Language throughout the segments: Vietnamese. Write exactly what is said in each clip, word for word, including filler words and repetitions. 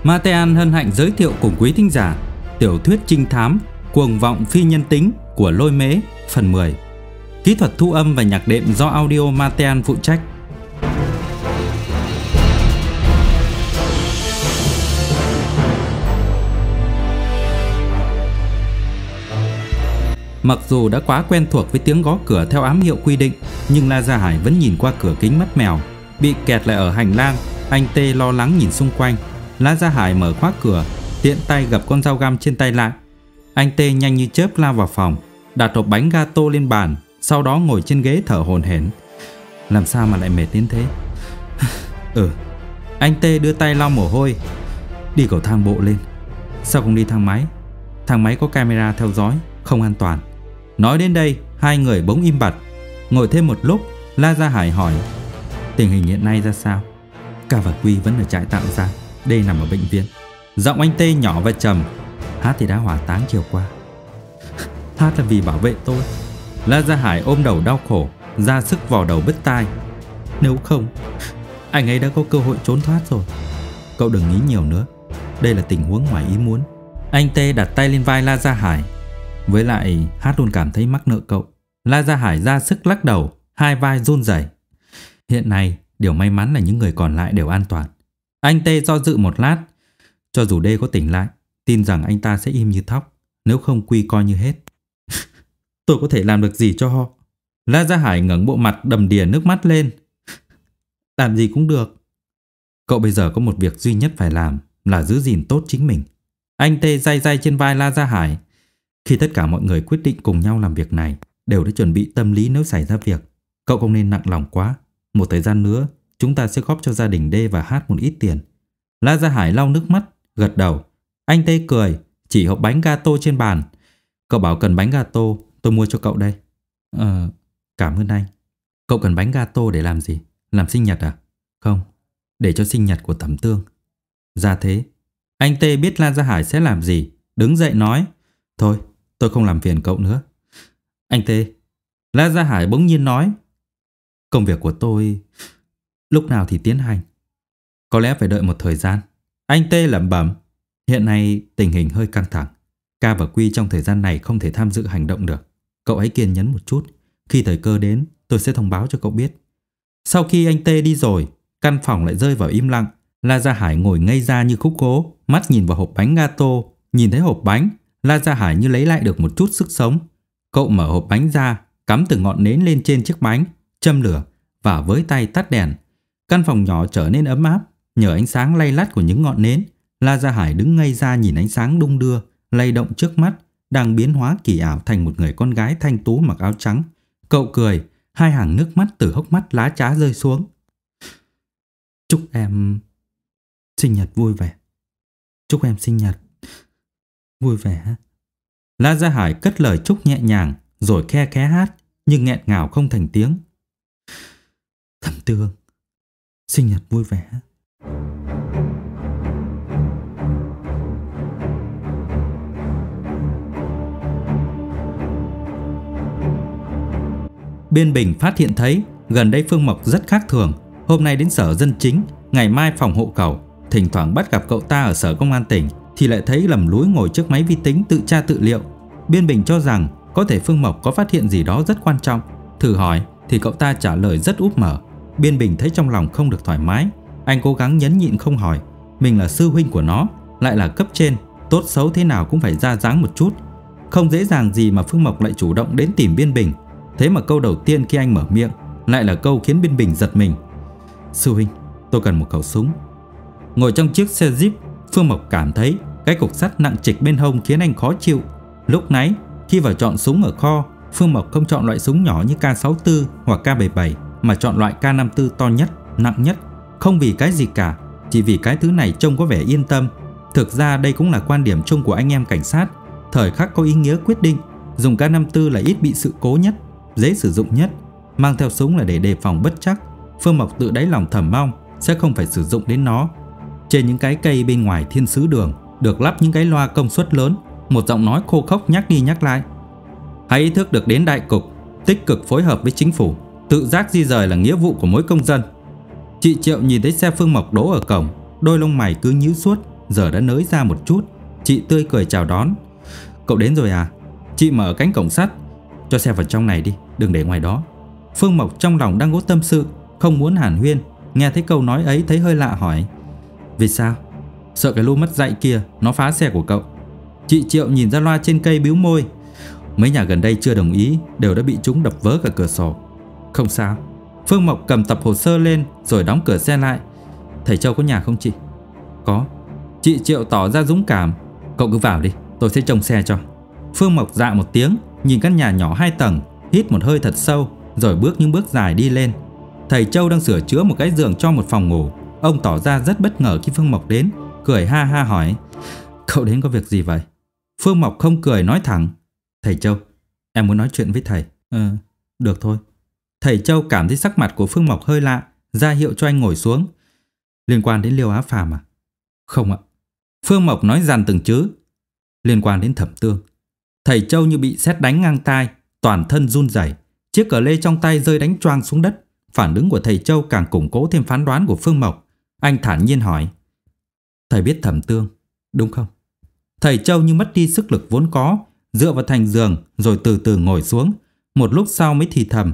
Matean hân hạnh giới thiệu cùng quý thính giả tiểu thuyết trinh thám Cuồng vọng phi nhân tính của Lôi Mễ phần mười. Kỹ thuật thu âm và nhạc đệm do Audio Matean phụ trách. Mặc dù đã quá quen thuộc với tiếng gõ cửa theo ám hiệu quy định, nhưng La Gia Hải vẫn nhìn qua cửa kính mắt mèo. Bị kẹt lại ở hành lang, anh Tê lo lắng nhìn xung quanh. La Gia Hải mở khóa cửa, tiện tay gập con dao găm trên tay lại. Anh Tê nhanh như chớp lao vào phòng, đặt hộp bánh gato lên bàn, sau đó ngồi trên ghế thở hổn hển. Làm sao mà lại mệt đến thế? Ừ. Anh Tê đưa tay lau mồ hôi. Đi cầu thang bộ lên. Sao không đi thang máy? Thang máy có camera theo dõi, không an toàn. Nói đến đây, hai người bỗng im bặt. Ngồi thêm một lúc, La Gia Hải hỏi: tình hình hiện nay ra sao? Ca và Quy vẫn ở trại tạm giam, D nằm ở bệnh viện. Giọng anh Tê nhỏ và trầm. Hát thì đã hỏa táng chiều qua. Hát là vì bảo vệ tôi. La Gia Hải ôm đầu đau khổ, ra sức vò đầu bứt tai. Nếu không, anh ấy đã có cơ hội trốn thoát rồi. Cậu đừng nghĩ nhiều nữa, đây là tình huống ngoài ý muốn. Anh Tê đặt tay lên vai La Gia Hải. Với lại Hát luôn cảm thấy mắc nợ cậu. La Gia Hải ra sức lắc đầu, hai vai run rẩy. Hiện nay điều may mắn là những người còn lại đều an toàn. Anh Tê do dự một lát. Cho dù D có tỉnh lại, tin rằng anh ta sẽ im như thóc. Nếu không Quy coi như hết. Tôi có thể làm được gì cho họ? La Gia Hải ngẩng bộ mặt đầm đìa nước mắt lên. Làm gì cũng được. Cậu bây giờ có một việc duy nhất phải làm, là giữ gìn tốt chính mình. Anh Tê day day trên vai La Gia Hải. Khi tất cả mọi người quyết định cùng nhau làm việc này, đều đã chuẩn bị tâm lý nếu xảy ra việc. Cậu không nên nặng lòng quá. Một thời gian nữa chúng ta sẽ góp cho gia đình D và Hát một ít tiền. La Gia Hải lau nước mắt, gật đầu. Anh Tê cười, chỉ hộp bánh gato trên bàn. Cậu bảo cần bánh gato, tôi mua cho cậu đây. Ờ, cảm ơn anh. Cậu cần bánh gato để làm gì? Làm sinh nhật à? Không, để cho sinh nhật của Thẩm Tương. Ra thế. Anh Tê biết La Gia Hải sẽ làm gì, đứng dậy nói: thôi, tôi không làm phiền cậu nữa. Anh Tê. La Gia Hải bỗng nhiên nói: công việc của tôi lúc nào thì tiến hành? Có lẽ phải đợi một thời gian. Anh Tê lẩm bẩm. Hiện nay tình hình hơi căng thẳng. Ca và Quy trong thời gian này không thể tham dự hành động được. Cậu hãy kiên nhẫn một chút. Khi thời cơ đến, tôi sẽ thông báo cho cậu biết. Sau khi anh Tê đi rồi, căn phòng lại rơi vào im lặng. La Gia Hải ngồi ngây ra như khúc gỗ, mắt nhìn vào hộp bánh gato. Nhìn thấy hộp bánh, La Gia Hải như lấy lại được một chút sức sống. Cậu mở hộp bánh ra, cắm từng ngọn nến lên trên chiếc bánh, châm lửa và với tay tắt đèn. Căn phòng nhỏ trở nên ấm áp nhờ ánh sáng lay lắt của những ngọn nến. La Gia Hải đứng ngây ra nhìn ánh sáng đung đưa, lay động trước mắt, đang biến hóa kỳ ảo thành một người con gái thanh tú mặc áo trắng. Cậu cười, hai hàng nước mắt từ hốc mắt lá trá rơi xuống. Chúc em sinh nhật vui vẻ. Chúc em sinh nhật vui vẻ. La Gia Hải cất lời chúc nhẹ nhàng, rồi khe khẽ hát, nhưng nghẹn ngào không thành tiếng. Thẩm Tương, sinh nhật vui vẻ. Biên Bình phát hiện thấy gần đây Phương Mộc rất khác thường. Hôm nay đến sở dân chính, ngày mai phòng hộ khẩu. Thỉnh thoảng bắt gặp cậu ta ở sở công an tỉnh thì lại thấy lầm lúi ngồi trước máy vi tính tự tra tự liệu. Biên Bình cho rằng có thể Phương Mộc có phát hiện gì đó rất quan trọng. Thử hỏi thì cậu ta trả lời rất úp mở. Biên Bình thấy trong lòng không được thoải mái. Anh cố gắng nhẫn nhịn không hỏi. Mình là sư huynh của nó, lại là cấp trên, tốt xấu thế nào cũng phải ra dáng một chút. Không dễ dàng gì mà Phương Mộc lại chủ động đến tìm Biên Bình. Thế mà câu đầu tiên khi anh mở miệng lại là câu khiến Biên Bình giật mình. Sư huynh, tôi cần một khẩu súng. Ngồi trong chiếc xe Jeep, Phương Mộc cảm thấy cái cục sắt nặng trịch bên hông khiến anh khó chịu. Lúc nãy khi vào chọn súng ở kho, Phương Mộc không chọn loại súng nhỏ như K sáu mươi tư hoặc K bảy mươi bảy, mà chọn loại K năm mươi tư to nhất, nặng nhất. Không vì cái gì cả, chỉ vì cái thứ này trông có vẻ yên tâm. Thực ra đây cũng là quan điểm chung của anh em cảnh sát. Thời khắc có ý nghĩa quyết định, dùng K năm mươi tư là ít bị sự cố nhất, dễ sử dụng nhất. Mang theo súng là để đề phòng bất trắc. Phương Mộc tự đáy lòng thầm mong sẽ không phải sử dụng đến nó. Trên những cái cây bên ngoài thiên sứ đường được lắp những cái loa công suất lớn, một giọng nói khô khốc nhắc đi nhắc lại. Hãy ý thức được đến đại cục, tích cực phối hợp với chính phủ, tự giác di rời là nghĩa vụ của mỗi công dân. Chị Triệu nhìn thấy xe Phương Mộc đỗ ở cổng, đôi lông mày cứ nhíu suốt, giờ đã nới ra một chút. Chị tươi cười chào đón. Cậu đến rồi à? Chị mở cánh cổng sắt. Cho xe vào trong này đi, đừng để ngoài đó. Phương Mộc trong lòng đang có tâm sự, không muốn hàn huyên. Nghe thấy câu nói ấy thấy hơi lạ hỏi: Vì sao? Sợ cái lũ mất dạy kia nó phá xe của cậu. Chị Triệu nhìn ra loa trên cây bĩu môi. Mấy nhà gần đây chưa đồng ý, đều đã bị chúng đập vỡ cả cửa sổ. Không sao. Phương Mộc cầm tập hồ sơ lên rồi đóng cửa xe lại. Thầy Châu có nhà không chị? Có. Chị Triệu tỏ ra dũng cảm. Cậu cứ vào đi, tôi sẽ trông xe cho. Phương Mộc dạ một tiếng, nhìn căn nhà nhỏ hai tầng, hít một hơi thật sâu, rồi bước những bước dài đi lên. Thầy Châu đang sửa chữa một cái giường cho một phòng ngủ. Ông tỏ ra rất bất ngờ khi Phương Mộc đến, cười ha ha hỏi: Cậu đến có việc gì vậy? Phương Mộc không cười nói thẳng: Thầy Châu, em muốn nói chuyện với thầy. Ờ, được thôi. Thầy Châu cảm thấy sắc mặt của Phương Mộc hơi lạ, ra hiệu cho anh ngồi xuống. Liên quan đến Liêu Á Phàm à? Không ạ. Phương Mộc nói dằn từng chữ. Liên quan đến Thẩm Tương. Thầy Châu như bị sét đánh ngang tai, toàn thân run rẩy, chiếc cờ lê trong tay rơi đánh choang xuống đất. Phản ứng của thầy Châu càng củng cố thêm phán đoán của Phương Mộc. Anh thản nhiên hỏi: Thầy biết Thẩm Tương, đúng không? Thầy Châu như mất đi sức lực vốn có, dựa vào thành giường rồi từ từ ngồi xuống. Một lúc sau mới thì thầm: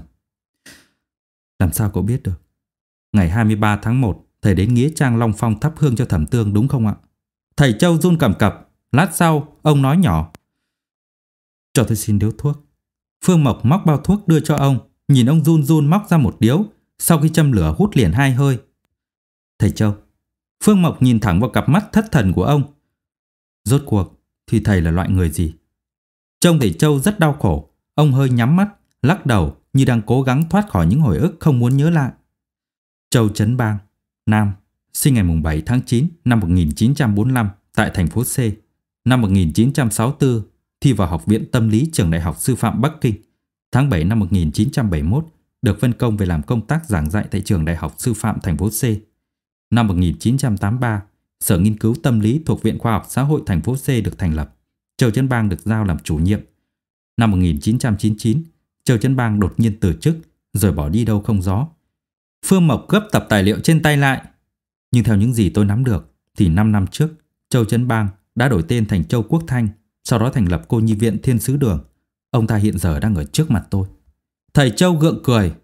Làm sao cậu biết được? Ngày hai mươi ba tháng một, thầy đến nghĩa trang Long Phong thắp hương cho Thẩm Tương đúng không ạ? Thầy Châu run cầm cập. Lát sau ông nói nhỏ: Cho tôi xin điếu thuốc. Phương Mộc móc bao thuốc đưa cho ông, nhìn ông run run móc ra một điếu. Sau khi châm lửa hút liền hai hơi. Thầy Châu. Phương Mộc nhìn thẳng vào cặp mắt thất thần của ông. Rốt cuộc thì thầy là loại người gì? Trông thầy Châu rất đau khổ. Ông hơi nhắm mắt, lắc đầu như đang cố gắng thoát khỏi những hồi ức không muốn nhớ lại. Châu Trấn Bang, nam, sinh ngày bảy tháng chín năm một nghìn chín trăm bốn mươi lăm tại thành phố C. Năm một nghìn chín trăm sáu mươi tư, thi vào Học viện Tâm lý Trường Đại học Sư phạm Bắc Kinh. Tháng bảy năm một nghìn chín trăm bảy mươi mốt, được phân công về làm công tác giảng dạy tại Trường Đại học Sư phạm thành phố C. Năm một nghìn chín trăm tám mươi ba, Sở Nghiên cứu Tâm lý thuộc Viện Khoa học Xã hội thành phố C được thành lập. Châu Trấn Bang được giao làm chủ nhiệm. Năm một nghìn chín trăm chín mươi chín, Châu Trấn Bang đột nhiên từ chức rồi bỏ đi đâu không rõ. Phương Mộc gấp tập tài liệu trên tay lại. Nhưng theo những gì tôi nắm được thì năm năm trước, Châu Trấn Bang đã đổi tên thành Châu Quốc Thanh, sau đó thành lập cô nhi viện Thiên Sứ Đường. Ông ta hiện giờ đang ở trước mặt tôi. Thầy Châu gượng cười.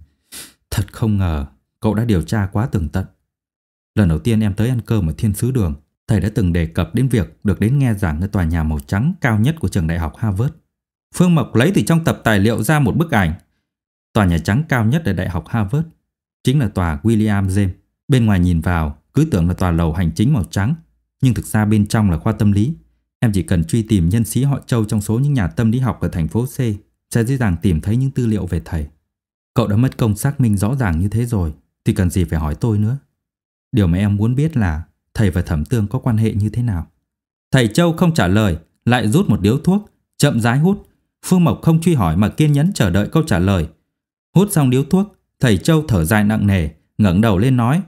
Thật không ngờ cậu đã điều tra quá tường tận. Lần đầu tiên em tới ăn cơm ở Thiên Sứ Đường, thầy đã từng đề cập đến việc được đến nghe giảng ở tòa nhà màu trắng cao nhất của trường đại học Harvard. Phương Mộc lấy từ trong tập tài liệu ra một bức ảnh. Tòa nhà trắng cao nhất ở đại học Harvard chính là tòa William James. Bên ngoài nhìn vào cứ tưởng là tòa lầu hành chính màu trắng, nhưng thực ra bên trong là khoa tâm lý. Em chỉ cần truy tìm nhân sĩ họ Châu trong số những nhà tâm lý học ở thành phố C sẽ dễ dàng tìm thấy những tư liệu về thầy. Cậu đã mất công xác minh rõ ràng như thế rồi thì cần gì phải hỏi tôi nữa. Điều mà em muốn biết là thầy và Thẩm Tương có quan hệ như thế nào. Thầy Châu không trả lời, lại rút một điếu thuốc, chậm rãi hút. Phương Mộc không truy hỏi mà kiên nhẫn chờ đợi câu trả lời. Hút xong điếu thuốc, thầy Châu thở dài nặng nề, ngẩng đầu lên nói: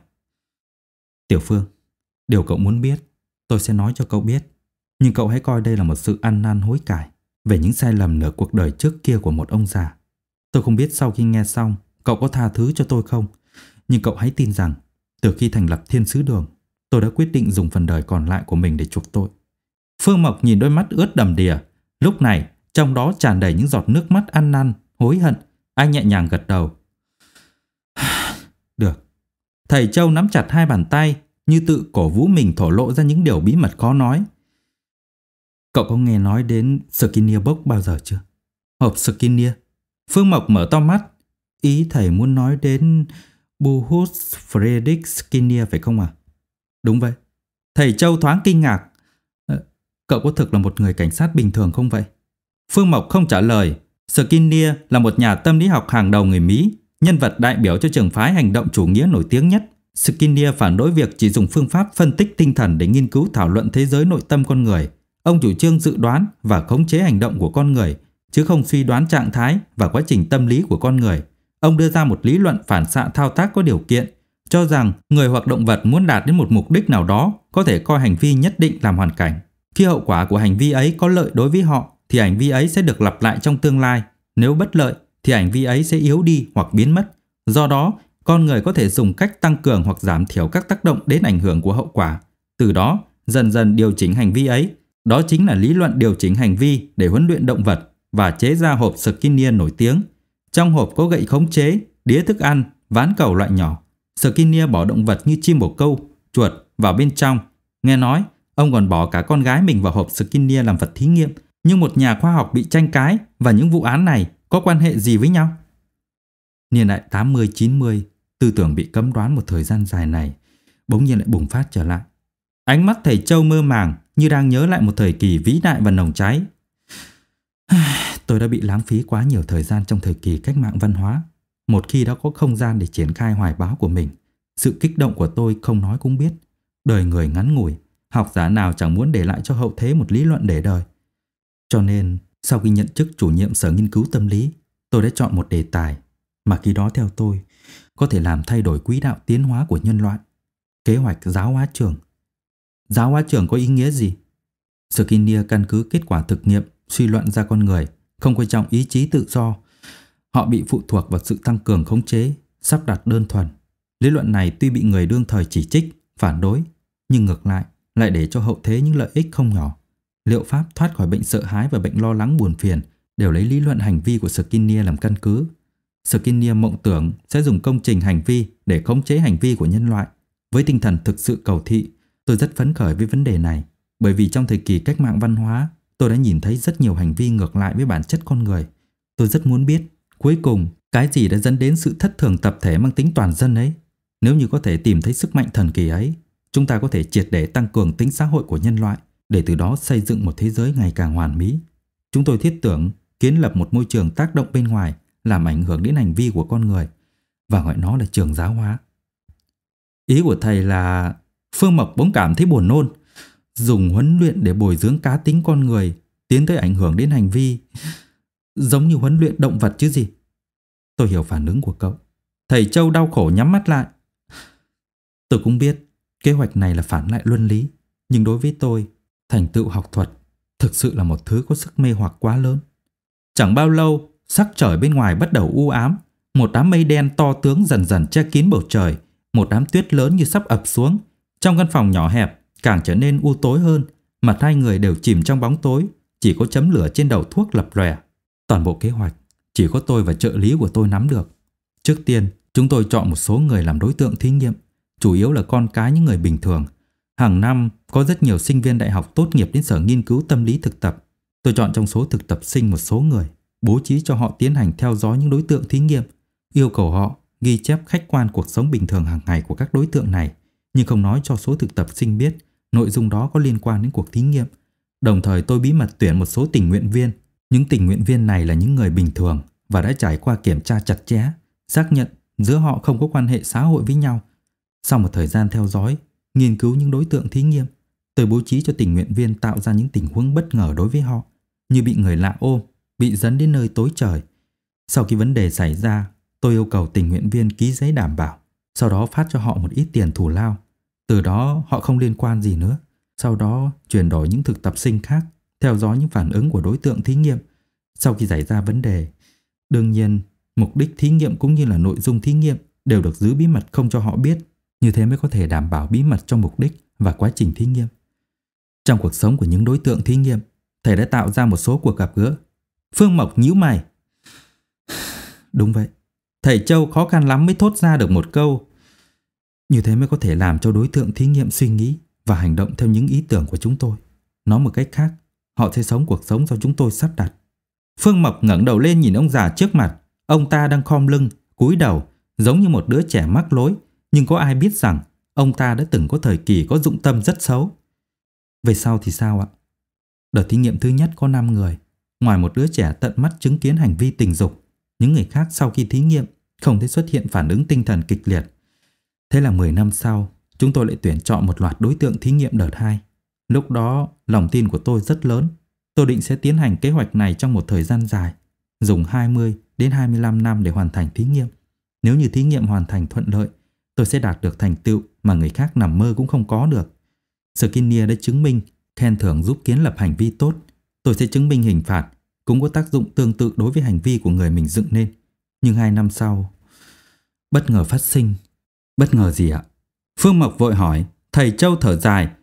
Tiểu Phương, điều cậu muốn biết tôi sẽ nói cho cậu biết. Nhưng cậu hãy coi đây là một sự ăn năn hối cải về những sai lầm nửa cuộc đời trước kia của một ông già. Tôi không biết sau khi nghe xong cậu có tha thứ cho tôi không, nhưng cậu hãy tin rằng từ khi thành lập Thiên Sứ Đường, tôi đã quyết định dùng phần đời còn lại của mình để chuộc tội. Phương Mộc nhìn đôi mắt ướt đầm đìa, lúc này trong đó tràn đầy những giọt nước mắt ăn năn, hối hận. Anh nhẹ nhàng gật đầu. Được. Thầy Châu nắm chặt hai bàn tay, như tự cổ vũ mình thổ lộ ra những điều bí mật khó nói. Cậu có nghe nói đến Skinner Box bao giờ chưa? Hộp Skinner. Phương Mộc mở to mắt. Ý thầy muốn nói đến Buhus Friedrich Skinner phải không à? Đúng vậy. Thầy Châu thoáng kinh ngạc. Ờ, cậu có thực là một người cảnh sát bình thường không vậy? Phương Mộc không trả lời. Skinner là một nhà tâm lý học hàng đầu người Mỹ, nhân vật đại biểu cho trường phái hành động chủ nghĩa nổi tiếng nhất. Skinner phản đối việc chỉ dùng phương pháp phân tích tinh thần để nghiên cứu thảo luận thế giới nội tâm con người. Ông chủ trương dự đoán và khống chế hành động của con người, chứ không suy đoán trạng thái và quá trình tâm lý của con người. Ông đưa ra một lý luận phản xạ thao tác có điều kiện, cho rằng người hoặc động vật muốn đạt đến một mục đích nào đó có thể coi hành vi nhất định làm hoàn cảnh. Khi hậu quả của hành vi ấy có lợi đối với họ thì hành vi ấy sẽ được lặp lại trong tương lai. Nếu bất lợi thì hành vi ấy sẽ yếu đi hoặc biến mất. Do đó, con người có thể dùng cách tăng cường hoặc giảm thiểu các tác động đến ảnh hưởng của hậu quả. Từ đó, dần dần điều chỉnh hành vi ấy. Đó chính là lý luận điều chỉnh hành vi để huấn luyện động vật và chế ra hộp Skinner nổi tiếng. Trong hộp có gậy khống chế, đĩa thức ăn, ván cầu loại nhỏ. Skinner bỏ động vật như chim bồ câu, chuột vào bên trong. Nghe nói, ông còn bỏ cả con gái mình vào hộp Skinner làm vật thí nghiệm. Nhưng một nhà khoa học bị tranh cãi và những vụ án này có quan hệ gì với nhau? Niên đại tám mươi chín mươi, tư tưởng bị cấm đoán một thời gian dài này bỗng nhiên lại bùng phát trở lại. Ánh mắt thầy Châu mơ màng như đang nhớ lại một thời kỳ vĩ đại và nồng cháy. Tôi đã bị lãng phí quá nhiều thời gian trong thời kỳ cách mạng văn hóa. Một khi đã có không gian để triển khai hoài bão của mình, sự kích động của tôi không nói cũng biết. Đời người ngắn ngủi, học giả nào chẳng muốn để lại cho hậu thế một lý luận để đời. Cho nên, sau khi nhận chức chủ nhiệm sở nghiên cứu tâm lý, tôi đã chọn một đề tài mà khi đó theo tôi có thể làm thay đổi quỹ đạo tiến hóa của nhân loại. Kế hoạch giáo hóa trường. Giáo hóa trường có ý nghĩa gì? Skinner căn cứ kết quả thực nghiệm suy luận ra con người không quan trọng ý chí tự do. Họ bị phụ thuộc vào sự tăng cường khống chế, sắp đặt đơn thuần. Lý luận này tuy bị người đương thời chỉ trích, phản đối, nhưng ngược lại lại để cho hậu thế những lợi ích không nhỏ. Liệu pháp thoát khỏi bệnh sợ hãi và bệnh lo lắng buồn phiền đều lấy lý luận hành vi của Skinner làm căn cứ. Skinner mộng tưởng sẽ dùng công trình hành vi để khống chế hành vi của nhân loại. Với tinh thần thực sự cầu thị, tôi rất phấn khởi với vấn đề này, bởi vì trong thời kỳ cách mạng văn hóa, tôi đã nhìn thấy rất nhiều hành vi ngược lại với bản chất con người. Tôi rất muốn biết, cuối cùng, cái gì đã dẫn đến sự thất thường tập thể mang tính toàn dân ấy. Nếu như có thể tìm thấy sức mạnh thần kỳ ấy, chúng ta có thể triệt để tăng cường tính xã hội của nhân loại, để từ đó xây dựng một thế giới ngày càng hoàn mỹ. Chúng tôi thiết tưởng kiến lập một môi trường tác động bên ngoài làm ảnh hưởng đến hành vi của con người và gọi nó là trường giáo hóa. Ý của thầy là Phương Mộc bỗng cảm thấy buồn nôn. Dùng huấn luyện để bồi dưỡng cá tính con người tiến tới ảnh hưởng đến hành vi, giống như huấn luyện động vật chứ gì. Tôi hiểu phản ứng của cậu. Thầy Châu đau khổ nhắm mắt lại. Tôi cũng biết kế hoạch này là phản lại luân lý, nhưng đối với tôi, thành tựu học thuật thực sự là một thứ có sức mê hoặc quá lớn. Chẳng bao lâu, sắc trời bên ngoài bắt đầu u ám. Một đám mây đen to tướng dần dần che kín bầu trời. Một đám tuyết lớn như sắp ập xuống. Trong căn phòng nhỏ hẹp càng trở nên u tối hơn. Mặt hai người đều chìm trong bóng tối, chỉ có chấm lửa trên đầu thuốc lập lòe. Toàn bộ kế hoạch chỉ có tôi và trợ lý của tôi nắm được. Trước tiên, chúng tôi chọn một số người làm đối tượng thí nghiệm, chủ yếu là con cái những người bình thường. Hàng năm có rất nhiều sinh viên đại học tốt nghiệp đến sở nghiên cứu tâm lý thực tập. Tôi chọn trong số thực tập sinh một số người, bố trí cho họ tiến hành theo dõi những đối tượng thí nghiệm, yêu cầu họ ghi chép khách quan cuộc sống bình thường hàng ngày của các đối tượng này, nhưng không nói cho số thực tập sinh biết nội dung đó có liên quan đến cuộc thí nghiệm. Đồng thời tôi bí mật tuyển một số tình nguyện viên. Những tình nguyện viên này là những người bình thường và đã trải qua kiểm tra chặt chẽ, xác nhận giữa họ không có quan hệ xã hội với nhau. Sau một thời gian theo dõi, nghiên cứu những đối tượng thí nghiệm, tôi bố trí cho tình nguyện viên tạo ra những tình huống bất ngờ đối với họ, như bị người lạ ôm, bị dẫn đến nơi tối trời. Sau khi vấn đề xảy ra, tôi yêu cầu tình nguyện viên ký giấy đảm bảo, sau đó phát cho họ một ít tiền thù lao. Từ đó họ không liên quan gì nữa. Sau đó chuyển đổi những thực tập sinh khác, theo dõi những phản ứng của đối tượng thí nghiệm. Sau khi xảy ra vấn đề, đương nhiên mục đích thí nghiệm cũng như là nội dung thí nghiệm đều được giữ bí mật không cho họ biết. Như thế mới có thể đảm bảo bí mật trong mục đích và quá trình thí nghiệm. Trong cuộc sống của những đối tượng thí nghiệm, thầy đã tạo ra một số cuộc gặp gỡ. Phương Mộc nhíu mày. Đúng vậy, thầy Châu khó khăn lắm mới thốt ra được một câu. Như thế mới có thể làm cho đối tượng thí nghiệm suy nghĩ và hành động theo những ý tưởng của chúng tôi. Nói một cách khác, họ sẽ sống cuộc sống do chúng tôi sắp đặt. Phương Mộc ngẩng đầu lên nhìn ông già trước mặt. Ông ta đang khom lưng, cúi đầu, giống như một đứa trẻ mắc lối. Nhưng có ai biết rằng ông ta đã từng có thời kỳ có dụng tâm rất xấu. Về sau thì sao ạ? Đợt thí nghiệm thứ nhất có năm người. Ngoài một đứa trẻ tận mắt chứng kiến hành vi tình dục, những người khác sau khi thí nghiệm không thấy xuất hiện phản ứng tinh thần kịch liệt. Thế là mười năm sau, chúng tôi lại tuyển chọn một loạt đối tượng thí nghiệm đợt hai. Lúc đó, lòng tin của tôi rất lớn. Tôi định sẽ tiến hành kế hoạch này trong một thời gian dài, dùng hai mươi đến hai mươi lăm năm để hoàn thành thí nghiệm. Nếu như thí nghiệm hoàn thành thuận lợi, tôi sẽ đạt được thành tựu mà người khác nằm mơ cũng không có được. Skinner đã chứng minh khen thưởng giúp kiến lập hành vi tốt. Tôi sẽ chứng minh hình phạt cũng có tác dụng tương tự đối với hành vi của người mình dựng nên. Nhưng hai năm sau, bất ngờ phát sinh. Bất ngờ gì ạ? Phương Mộc vội hỏi. Thầy Châu thở dài.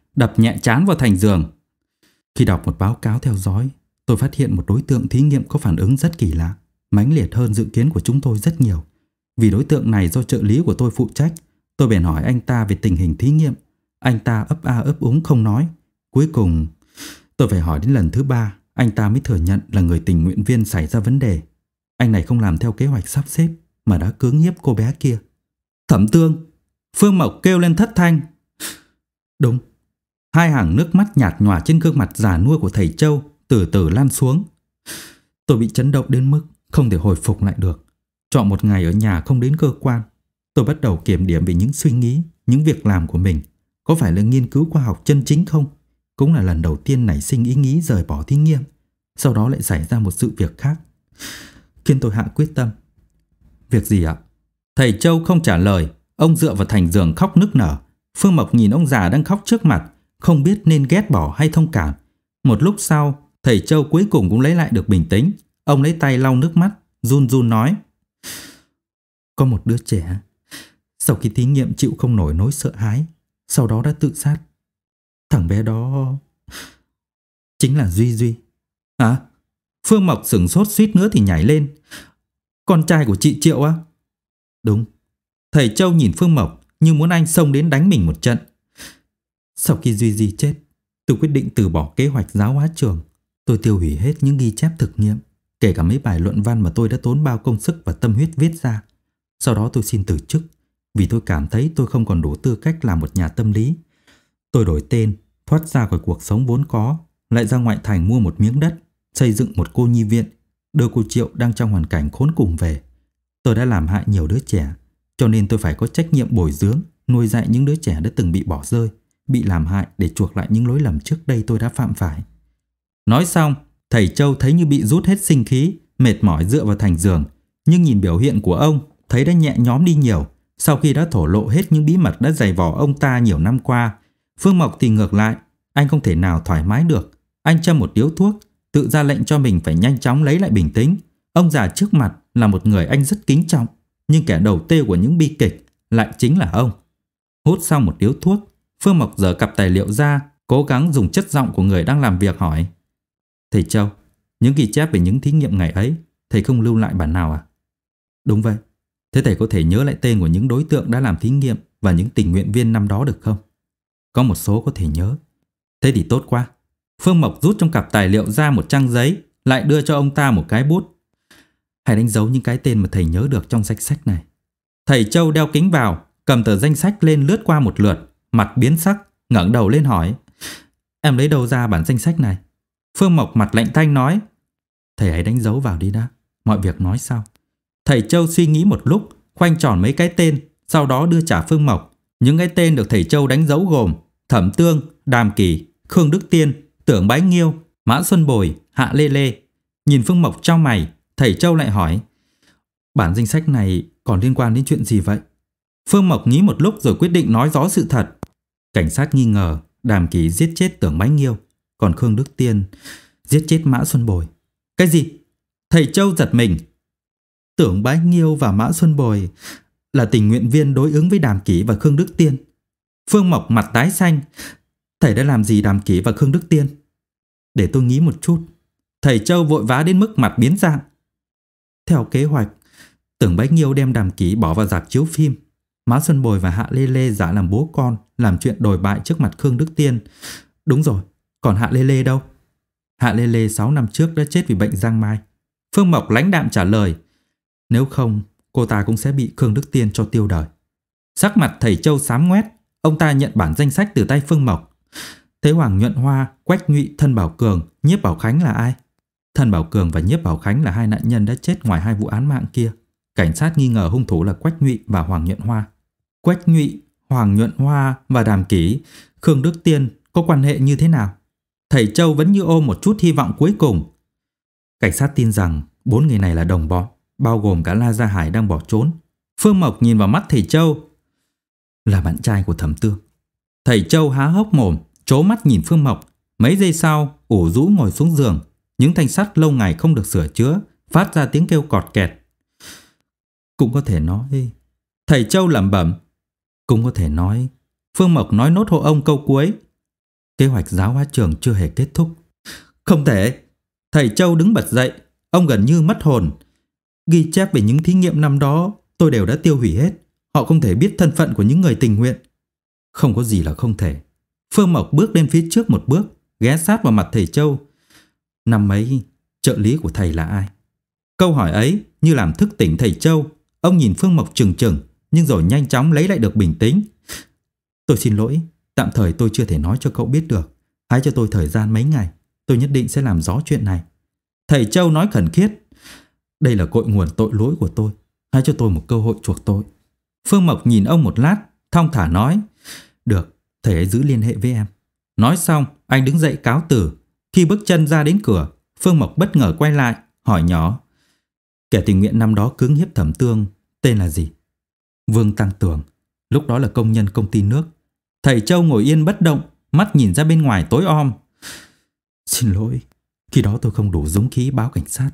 đập nhẹ trán vào thành giường. Khi đọc một báo cáo theo dõi, tôi phát hiện một đối tượng thí nghiệm có phản ứng rất kỳ lạ, mãnh liệt hơn dự kiến của chúng tôi rất nhiều. Vì đối tượng này do trợ lý của tôi phụ trách, tôi bèn hỏi anh ta về tình hình thí nghiệm. Anh ta ấp a ấp úng không nói. Cuối cùng tôi phải hỏi đến lần thứ ba, anh ta mới thừa nhận là người tình nguyện viên xảy ra vấn đề. Anh này không làm theo kế hoạch sắp xếp mà đã cưỡng hiếp cô bé kia. Thẩm Tương! Phương Mộc kêu lên thất thanh. Đúng. Hai hàng nước mắt nhạt nhòa trên gương mặt già nua của thầy Châu từ từ lan xuống. Tôi bị chấn động đến mức không thể hồi phục lại được. Chọn một ngày ở nhà không đến cơ quan, tôi bắt đầu kiểm điểm về những suy nghĩ, những việc làm của mình. Có phải là nghiên cứu khoa học chân chính không? Cũng là lần đầu tiên nảy sinh ý nghĩ rời bỏ thí nghiệm. Sau đó lại xảy ra một sự việc khác, khiến tôi hạ quyết tâm. Việc gì ạ? Thầy Châu không trả lời. Ông dựa vào thành giường khóc nức nở. Phương Mộc nhìn ông già đang khóc trước mặt, không biết nên ghét bỏ hay thông cảm. Một lúc sau, thầy Châu cuối cùng cũng lấy lại được bình tĩnh. Ông lấy tay lau nước mắt, run run nói. Có một đứa trẻ, sau khi thí nghiệm chịu không nổi nỗi sợ hãi, sau đó đã tự sát. Thằng bé đó chính là Duy Duy. Hả? Phương Mộc sửng sốt suýt nữa thì nhảy lên. Con trai của chị Triệu á? Đúng. Thầy Châu nhìn Phương Mộc như muốn anh xông đến đánh mình một trận. Sau khi Duy Duy chết, tôi quyết định từ bỏ kế hoạch giáo hóa trường. Tôi tiêu hủy hết những ghi chép thực nghiệm, kể cả mấy bài luận văn mà tôi đã tốn bao công sức và tâm huyết viết ra. Sau đó tôi xin từ chức, vì tôi cảm thấy tôi không còn đủ tư cách làm một nhà tâm lý. Tôi đổi tên, thoát ra khỏi cuộc sống vốn có, lại ra ngoại thành mua một miếng đất, xây dựng một cô nhi viện, đưa cô Triệu đang trong hoàn cảnh khốn cùng về. Tôi đã làm hại nhiều đứa trẻ, cho nên tôi phải có trách nhiệm bồi dưỡng, nuôi dạy những đứa trẻ đã từng bị bỏ rơi, bị làm hại để chuộc lại những lỗi lầm trước đây tôi đã phạm phải. Nói xong, thầy Châu thấy như bị rút hết sinh khí, mệt mỏi dựa vào thành giường. Nhưng nhìn biểu hiện của ông, thấy đã nhẹ nhõm đi nhiều. Sau khi đã thổ lộ hết những bí mật đã dày vò ông ta nhiều năm qua. Phương Mộc thì ngược lại, anh không thể nào thoải mái được. Anh châm một điếu thuốc, tự ra lệnh cho mình phải nhanh chóng lấy lại bình tĩnh. Ông già trước mặt là một người anh rất kính trọng, nhưng kẻ đầu têu của những bi kịch lại chính là ông. Hút xong một điếu thuốc, Phương Mộc giở cặp tài liệu ra, cố gắng dùng chất giọng của người đang làm việc hỏi. Thầy Châu, những ghi chép về những thí nghiệm ngày ấy, thầy không lưu lại bản nào à? Đúng vậy. Thế thầy có thể nhớ lại tên của những đối tượng đã làm thí nghiệm và những tình nguyện viên năm đó được không? Có một số có thể nhớ. Thế thì tốt quá. Phương Mộc rút trong cặp tài liệu ra một trang giấy, lại đưa cho ông ta một cái bút. Hãy đánh dấu những cái tên mà thầy nhớ được trong danh sách này. Thầy Châu đeo kính vào, cầm tờ danh sách lên lướt qua một lượt, mặt biến sắc, ngẩng đầu lên hỏi. Em lấy đâu ra bản danh sách này? Phương Mộc mặt lạnh tanh nói. Thầy hãy đánh dấu vào đi đã, mọi việc nói sau. Thầy Châu suy nghĩ một lúc, khoanh tròn mấy cái tên, sau đó đưa trả Phương Mộc. Những cái tên được thầy Châu đánh dấu gồm Thẩm Tương, Đàm Kỳ, Khương Đức Tiên, Tưởng Bái Nghiêu, Mã Xuân Bồi, Hạ Lê Lê. Nhìn Phương Mộc chau mày, thầy Châu lại hỏi. Bản danh sách này còn liên quan đến chuyện gì vậy? Phương Mộc nghĩ một lúc rồi quyết định nói rõ sự thật. Cảnh sát nghi ngờ Đàm Kỳ giết chết Tưởng Bái Nghiêu, còn Khương Đức Tiên giết chết Mã Xuân Bồi. Cái gì? Thầy Châu giật mình. Tưởng Bái Nghiêu và Mã Xuân Bồi là tình nguyện viên đối ứng với Đàm Kỳ và Khương Đức Tiên. Phương Mộc mặt tái xanh. Thầy đã làm gì Đàm Kỳ và Khương Đức Tiên? Để tôi nghĩ một chút. Thầy Châu vội vã đến mức mặt biến dạng. Theo kế hoạch, Tưởng Bái Nghiêu đem Đàm Kỳ bỏ vào rạp chiếu phim. Mã Xuân Bồi và Hạ Lê Lê giả làm bố con, làm chuyện đồi bại trước mặt Khương Đức Tiên. Đúng rồi, còn Hạ Lê Lê đâu? Hạ Lê Lê sáu năm trước đã chết vì bệnh giang mai. Phương Mộc lãnh đạm trả lời. Nếu không, cô ta cũng sẽ bị Khương Đức Tiên cho tiêu đời. Sắc mặt thầy Châu xám ngoét. Ông ta nhận bản danh sách từ tay Phương Mộc. Thế Hoàng Nhuận Hoa, Quách Nhụy, Thân Bảo Cường, Nhiếp Bảo Khánh là ai? Thân Bảo Cường và Nhiếp Bảo Khánh là hai nạn nhân đã chết ngoài hai vụ án mạng kia. Cảnh sát nghi ngờ hung thủ là Quách Nhụy và Hoàng Nhuận Hoa. Quách Nhụy, Hoàng Nhuận Hoa và Đàm Kỷ, Khương Đức Tiên có quan hệ như thế nào? Thầy Châu vẫn như ôm một chút hy vọng cuối cùng. Cảnh sát tin rằng bốn người này là đồng bọn, bao gồm cả La Gia Hải đang bỏ trốn. Phương Mộc nhìn vào mắt thầy Châu. Là bạn trai của Thẩm Tương. Thầy Châu há hốc mồm, trố mắt nhìn Phương Mộc. Mấy giây sau, ủ rũ ngồi xuống giường. Những thanh sắt lâu ngày không được sửa chữa phát ra tiếng kêu cọt kẹt. Cũng có thể nói. Thầy Châu lẩm bẩm. Cũng có thể nói. Phương Mộc nói nốt hộ ông câu cuối. kế hoạch giáo hóa trường chưa hề kết thúc. Không thể! Thầy Châu đứng bật dậy, ông gần như mất hồn. Ghi chép về những thí nghiệm năm đó tôi đều đã tiêu hủy hết. Họ không thể biết thân phận của những người tình nguyện. Không có gì là không thể. Phương Mộc bước lên phía trước một bước, ghé sát vào mặt thầy Châu. Năm ấy, trợ lý của thầy là ai? Câu hỏi ấy như làm thức tỉnh thầy Châu. Ông nhìn Phương Mộc chừng chừng, nhưng rồi nhanh chóng lấy lại được bình tĩnh. Tôi xin lỗi, tạm thời tôi chưa thể nói cho cậu biết được. Hãy cho tôi thời gian mấy ngày, tôi nhất định sẽ làm rõ chuyện này. Thầy Châu nói khẩn khiết. Đây là cội nguồn tội lỗi của tôi. Hãy cho tôi một cơ hội chuộc tội. Phương Mộc nhìn ông một lát, thong thả nói. Được, thầy hãy giữ liên hệ với em. Nói xong, anh đứng dậy cáo từ. Khi bước chân ra đến cửa, Phương Mộc bất ngờ quay lại, hỏi nhỏ. Kẻ tình nguyện năm đó cưỡng hiếp Thẩm Tương, tên là gì? Vương Tăng Tường, lúc đó là công nhân công ty nước. Thầy Châu ngồi yên bất động, mắt nhìn ra bên ngoài tối om. Xin lỗi, khi đó tôi không đủ dũng khí báo cảnh sát.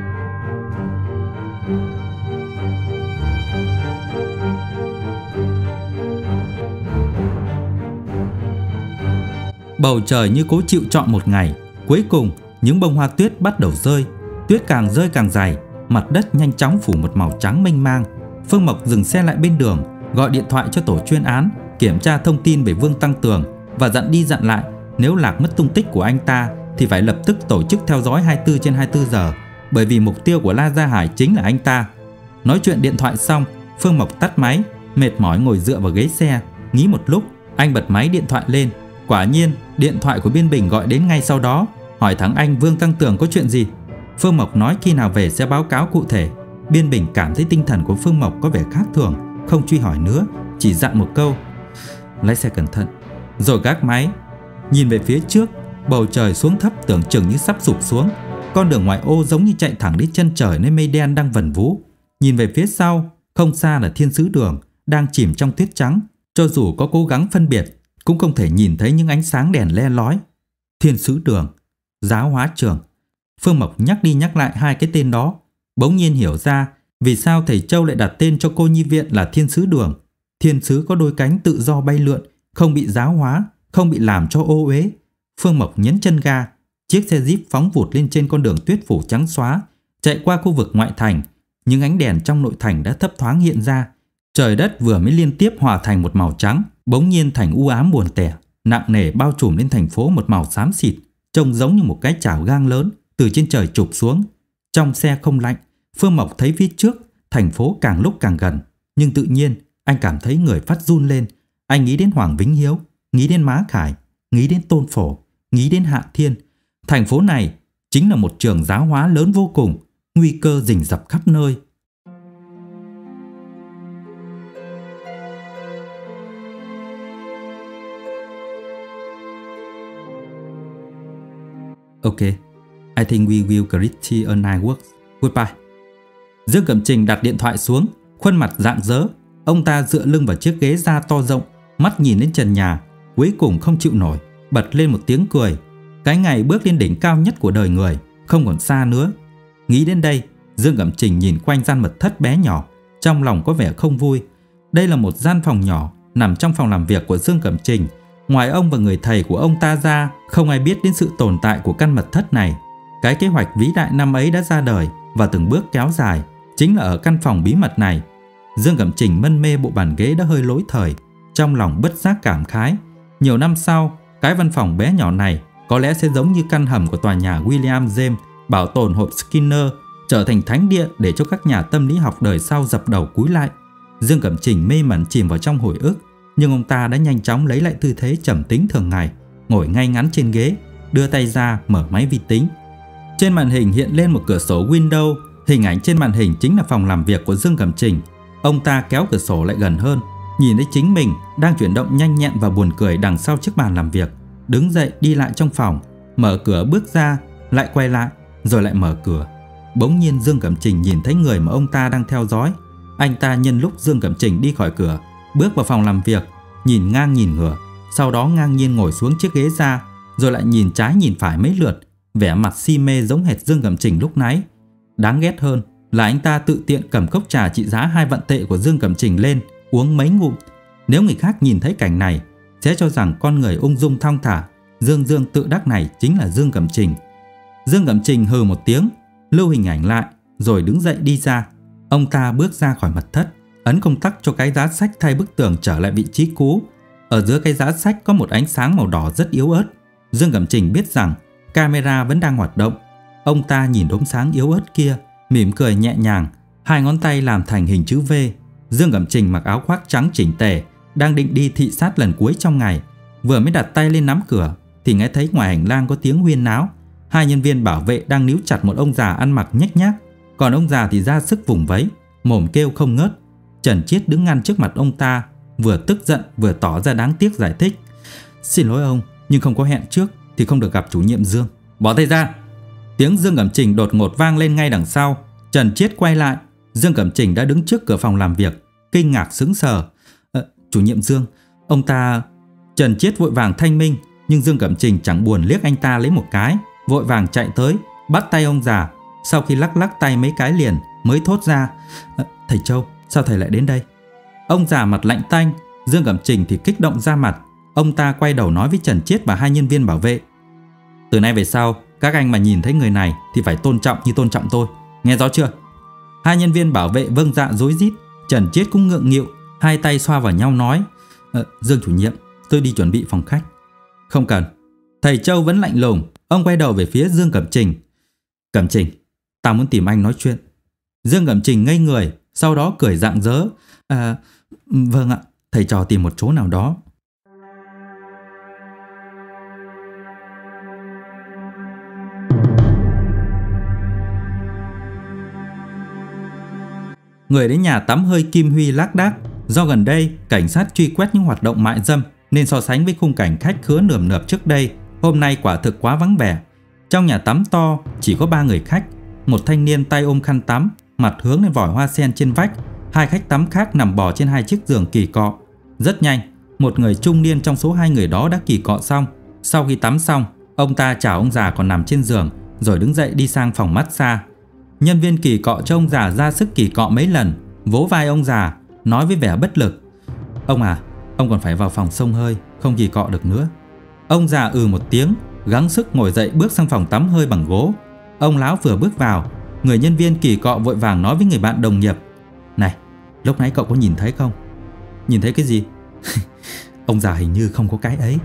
Bầu trời như cố chịu trọn một ngày. Cuối cùng, những bông hoa tuyết bắt đầu rơi. Tuyết càng rơi càng dày, mặt đất nhanh chóng phủ một màu trắng mênh mang. Phương Mộc dừng xe lại bên đường, gọi điện thoại cho tổ chuyên án, kiểm tra thông tin về Vương Tăng Tường và dặn đi dặn lại, nếu lạc mất tung tích của anh ta thì phải lập tức tổ chức theo dõi hai mươi tư trên hai mươi tư giờ, bởi vì mục tiêu của La Gia Hải chính là anh ta. Nói chuyện điện thoại xong, Phương Mộc tắt máy, mệt mỏi ngồi dựa vào ghế xe, nghĩ một lúc, anh bật máy điện thoại lên. Quả nhiên, điện thoại của Biên Bình gọi đến ngay sau đó, hỏi thằng anh Vương Tăng Tường có chuyện gì. Phương Mộc nói khi nào về sẽ báo cáo cụ thể. Biên Bình cảm thấy tinh thần của Phương Mộc có vẻ khác thường, không truy hỏi nữa, chỉ dặn một câu: lái xe cẩn thận. Rồi gác máy. Nhìn về phía trước, bầu trời xuống thấp tưởng chừng như sắp sụp xuống. Con đường ngoại ô giống như chạy thẳng đến chân trời nơi mây đen đang vần vũ. Nhìn về phía sau, không xa là Thiên Sứ Đường đang chìm trong tuyết trắng. Cho dù có cố gắng phân biệt, cũng không thể nhìn thấy những ánh sáng đèn le lói. Thiên Sứ Đường, Giáo Hóa Trường. Phương Mộc nhắc đi nhắc lại hai cái tên đó, bỗng nhiên hiểu ra vì sao thầy Châu lại đặt tên cho cô nhi viện là Thiên Sứ Đường. Thiên sứ có đôi cánh tự do bay lượn, không bị giáo hóa, không bị làm cho ô uế. Phương Mộc nhấn chân ga, chiếc xe Jeep phóng vụt lên trên con đường tuyết phủ trắng xóa, chạy qua khu vực ngoại thành. Những ánh đèn trong nội thành đã thấp thoáng hiện ra. Trời đất vừa mới liên tiếp hòa thành một màu trắng, bỗng nhiên thành u ám buồn tẻ, nặng nề bao trùm lên thành phố một màu xám xịt, trông giống như một cái chảo gang lớn từ trên trời chụp xuống. Trong xe không lạnh, Phương Mộc thấy phía trước thành phố càng lúc càng gần, nhưng tự nhiên anh cảm thấy người phát run lên. Anh nghĩ đến Hoàng Vĩnh Hiếu, nghĩ đến Má Khải, nghĩ đến Tôn Phổ, nghĩ đến Hạ Thiên. Thành phố này chính là một trường giáo hóa lớn vô cùng, nguy cơ rình rập khắp nơi. Okay, I think we will create a night work. Goodbye. Dương Cẩm Trình đặt điện thoại xuống, khuôn mặt rạng rỡ. Ông ta dựa lưng vào chiếc ghế da to rộng, mắt nhìn lên trần nhà, cuối cùng không chịu nổi, bật lên một tiếng cười. Cái ngày bước lên đỉnh cao nhất của đời người không còn xa nữa. Nghĩ đến đây, Dương Cẩm Trình nhìn quanh gian mật thất bé nhỏ, trong lòng có vẻ không vui. Đây là một gian phòng nhỏ nằm trong phòng làm việc của Dương Cẩm Trình. Ngoài ông và người thầy của ông ta ra, không ai biết đến sự tồn tại của căn mật thất này. Cái kế hoạch vĩ đại năm ấy đã ra đời và từng bước kéo dài, chính là ở căn phòng bí mật này. Dương Cẩm Trình mân mê bộ bàn ghế đã hơi lỗi thời, trong lòng bất giác cảm khái. Nhiều năm sau, cái văn phòng bé nhỏ này có lẽ sẽ giống như căn hầm của tòa nhà William James, bảo tồn hộp Skinner, trở thành thánh địa để cho các nhà tâm lý học đời sau dập đầu cúi lại. Dương Cẩm Trình mê mẩn chìm vào trong hồi ức, nhưng ông ta đã nhanh chóng lấy lại tư thế trầm tĩnh thường ngày, ngồi ngay ngắn trên ghế, đưa tay ra mở máy vi tính. Trên màn hình hiện lên một cửa sổ Windows, hình ảnh trên màn hình chính là phòng làm việc của Dương Cẩm Trình. Ông ta kéo cửa sổ lại gần hơn, nhìn thấy chính mình đang chuyển động nhanh nhẹn và buồn cười đằng sau chiếc bàn làm việc. Đứng dậy đi lại trong phòng, mở cửa bước ra, lại quay lại, rồi lại mở cửa. Bỗng nhiên Dương Cẩm Trình nhìn thấy người mà ông ta đang theo dõi. Anh ta nhân lúc Dương Cẩm Trình đi khỏi cửa, bước vào phòng làm việc, nhìn ngang nhìn ngửa, sau đó ngang nhiên ngồi xuống chiếc ghế ra, rồi lại nhìn trái nhìn phải mấy lượt, vẻ mặt si mê giống hệt Dương Cẩm Trình lúc nãy. Đáng ghét hơn là anh ta tự tiện cầm cốc trà trị giá hai vạn tệ của Dương Cẩm Trình lên, uống mấy ngụm. Nếu người khác nhìn thấy cảnh này, sẽ cho rằng con người ung dung thong thả, Dương Dương tự đắc này chính là Dương Cẩm Trình. Dương Cẩm Trình hừ một tiếng, lưu hình ảnh lại, rồi đứng dậy đi ra. Ông ta bước ra khỏi mật thất, ấn công tắc cho cái giá sách thay bức tường trở lại vị trí cũ. Ở giữa cái giá sách có một ánh sáng màu đỏ rất yếu ớt. Dương Cẩm Trình biết rằng camera vẫn đang hoạt động. Ông ta nhìn đốm sáng yếu ớt kia, mỉm cười nhẹ nhàng, hai ngón tay làm thành hình chữ V. Dương Cẩm Trình mặc áo khoác trắng chỉnh tề, đang định đi thị sát lần cuối trong ngày. Vừa mới đặt tay lên nắm cửa thì nghe thấy ngoài hành lang có tiếng huyên náo. Hai nhân viên bảo vệ đang níu chặt một ông già ăn mặc nhếch nhác, còn ông già thì ra sức vùng vẫy, mồm kêu không ngớt. Trần Chiết đứng ngăn trước mặt ông ta, vừa tức giận vừa tỏ ra đáng tiếc giải thích: "Xin lỗi ông, nhưng không có hẹn trước thì không được gặp chủ nhiệm Dương." "Bỏ tay ra!" Tiếng Dương Cẩm Trình đột ngột vang lên ngay đằng sau. Trần Chiết quay lại, Dương Cẩm Trình đã đứng trước cửa phòng làm việc, kinh ngạc sững sờ. Ờ, "Chủ nhiệm Dương, ông ta..." Trần Chiết vội vàng thanh minh, nhưng Dương Cẩm Trình chẳng buồn liếc anh ta lấy một cái, vội vàng chạy tới, bắt tay ông già. Sau khi lắc lắc tay mấy cái liền mới thốt ra: "Ờ, Thầy Châu, sao thầy lại đến đây?" Ông già mặt lạnh tanh, Dương Cẩm Trình thì kích động ra mặt. Ông ta quay đầu nói với Trần Chiết và hai nhân viên bảo vệ: "Từ nay về sau, các anh mà nhìn thấy người này thì phải tôn trọng như tôn trọng tôi, nghe rõ chưa?" Hai nhân viên bảo vệ vâng dạ rối rít. Trần Chiết cũng ngượng nghịu, hai tay xoa vào nhau nói: ờ, "Dương chủ nhiệm, tôi đi chuẩn bị phòng khách." "Không cần." Thầy Châu vẫn lạnh lùng. Ông quay đầu về phía Dương Cẩm Trình: "Cẩm Trình, tao muốn tìm anh nói chuyện." Dương Cẩm Trình ngây người, sau đó cười rạng rỡ: "À, vâng ạ, thầy trò tìm một chỗ nào đó." Người đến nhà tắm hơi Kim Huy lác đác. Do gần đây cảnh sát truy quét những hoạt động mại dâm, nên so sánh với khung cảnh khách khứa nườm nượp trước đây, hôm nay quả thực quá vắng vẻ. Trong nhà tắm to chỉ có ba người khách. Một thanh niên tay ôm khăn tắm, mặt hướng lên vòi hoa sen trên vách. Hai khách tắm khác nằm bò trên hai chiếc giường kỳ cọ. Rất nhanh, một người trung niên trong số hai người đó đã kỳ cọ xong. Sau khi tắm xong, ông ta chào ông già còn nằm trên giường, rồi đứng dậy đi sang phòng massage. Nhân viên kỳ cọ cho ông già ra sức kỳ cọ mấy lần, vỗ vai ông già, nói với vẻ bất lực: "Ông à, ông còn phải vào phòng xông hơi, không kỳ cọ được nữa." Ông già ừ một tiếng, gắng sức ngồi dậy bước sang phòng tắm hơi bằng gỗ. Ông lão vừa bước vào, người nhân viên kỳ cọ vội vàng nói với người bạn đồng nghiệp: "Này, lúc nãy cậu có nhìn thấy không?" "Nhìn thấy cái gì?" "Ông già hình như không có cái ấy."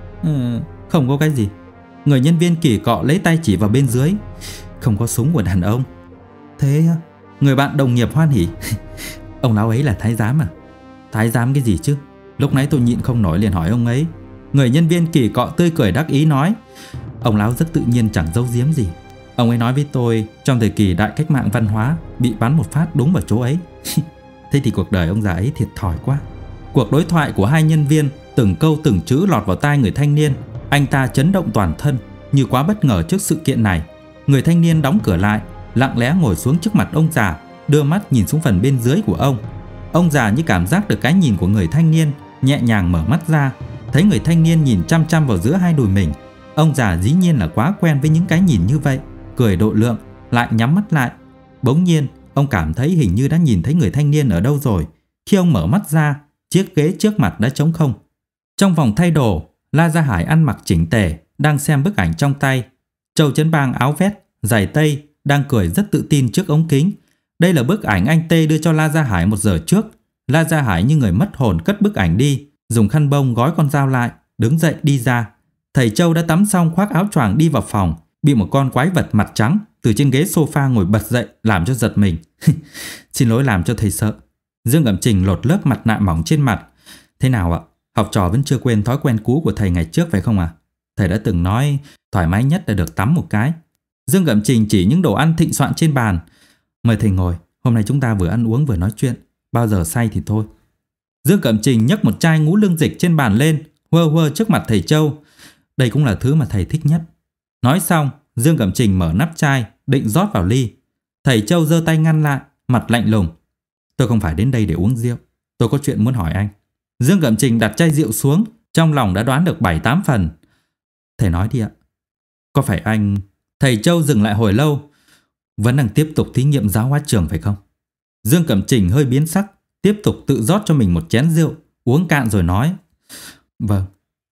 Ừ, "Không có cái gì?" Người nhân viên kỳ cọ lấy tay chỉ vào bên dưới: "Không có súng của đàn ông." "Thế á?" Người bạn đồng nghiệp hoan hỉ: "Ông lão ấy là thái giám à?" "Thái giám cái gì chứ? Lúc nãy tôi nhịn không nổi liền hỏi ông ấy." Người nhân viên kỳ cọ tươi cười đắc ý nói: "Ông lão rất tự nhiên chẳng giấu giếm gì. Ông ấy nói với tôi trong thời kỳ đại cách mạng văn hóa bị bắn một phát đúng vào chỗ ấy." Thế thì cuộc đời ông già ấy thiệt thòi quá. Cuộc đối thoại của hai nhân viên từng câu từng chữ lọt vào tai người thanh niên. Anh ta chấn động toàn thân, như quá bất ngờ trước sự kiện này. Người thanh niên đóng cửa lại, lặng lẽ ngồi xuống trước mặt ông già, đưa mắt nhìn xuống phần bên dưới của ông. Ông già như cảm giác được cái nhìn của người thanh niên, nhẹ nhàng mở mắt ra, thấy người thanh niên nhìn chăm chăm vào giữa hai đùi mình. Ông già dĩ nhiên là quá quen với những cái nhìn như vậy, cười độ lượng, lại nhắm mắt lại. Bỗng nhiên, ông cảm thấy hình như đã nhìn thấy người thanh niên ở đâu rồi. Khi ông mở mắt ra, chiếc ghế trước mặt đã trống không. Trong phòng thay đồ, La Gia Hải ăn mặc chỉnh tề, đang xem bức ảnh trong tay. Châu Chấn Bang áo vest, giày tây, đang cười rất tự tin trước ống kính. Đây là bức ảnh anh Tê đưa cho La Gia Hải một giờ trước. La Gia Hải như người mất hồn cất bức ảnh đi, dùng khăn bông gói con dao lại, đứng dậy đi ra. Thầy Châu đã tắm xong khoác áo choàng đi vào phòng, bị một con quái vật mặt trắng từ trên ghế sofa ngồi bật dậy làm cho giật mình. "Xin lỗi làm cho thầy sợ." Dương Cẩm Trình lột lớp mặt nạ mỏng trên mặt. "Thế nào ạ? Học trò vẫn chưa quên thói quen cũ của thầy ngày trước phải không ạ? À? Thầy đã từng nói thoải mái nhất là được tắm một cái." Dương Cẩm Trình chỉ những đồ ăn thịnh soạn trên bàn. "Mời thầy ngồi, hôm nay chúng ta vừa ăn uống vừa nói chuyện, bao giờ say thì thôi." Dương Cẩm Trình nhấc một chai ngũ lương dịch trên bàn lên, huơ huơ trước mặt thầy Châu. "Đây cũng là thứ mà thầy thích nhất." Nói xong, Dương Cẩm Trình mở nắp chai, định rót vào ly. Thầy Châu giơ tay ngăn lại, mặt lạnh lùng: "Tôi không phải đến đây để uống rượu, tôi có chuyện muốn hỏi anh." Dương Cẩm Trình đặt chai rượu xuống, trong lòng đã đoán được bảy tám phần. "Thầy nói đi ạ." "Có phải anh..." Thầy Châu dừng lại hồi lâu. "Vẫn đang tiếp tục thí nghiệm giáo hóa trường phải không?" Dương Cẩm Trình hơi biến sắc, tiếp tục tự rót cho mình một chén rượu, uống cạn rồi nói: "Vâng,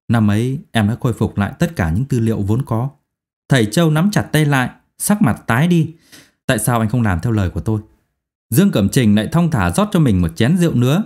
Năm ấy em đã khôi phục lại tất cả những tư liệu vốn có. Thầy Châu nắm chặt tay lại, sắc mặt tái đi. Tại sao anh không làm theo lời của tôi? Dương Cẩm Trình lại thong thả rót cho mình một chén rượu nữa.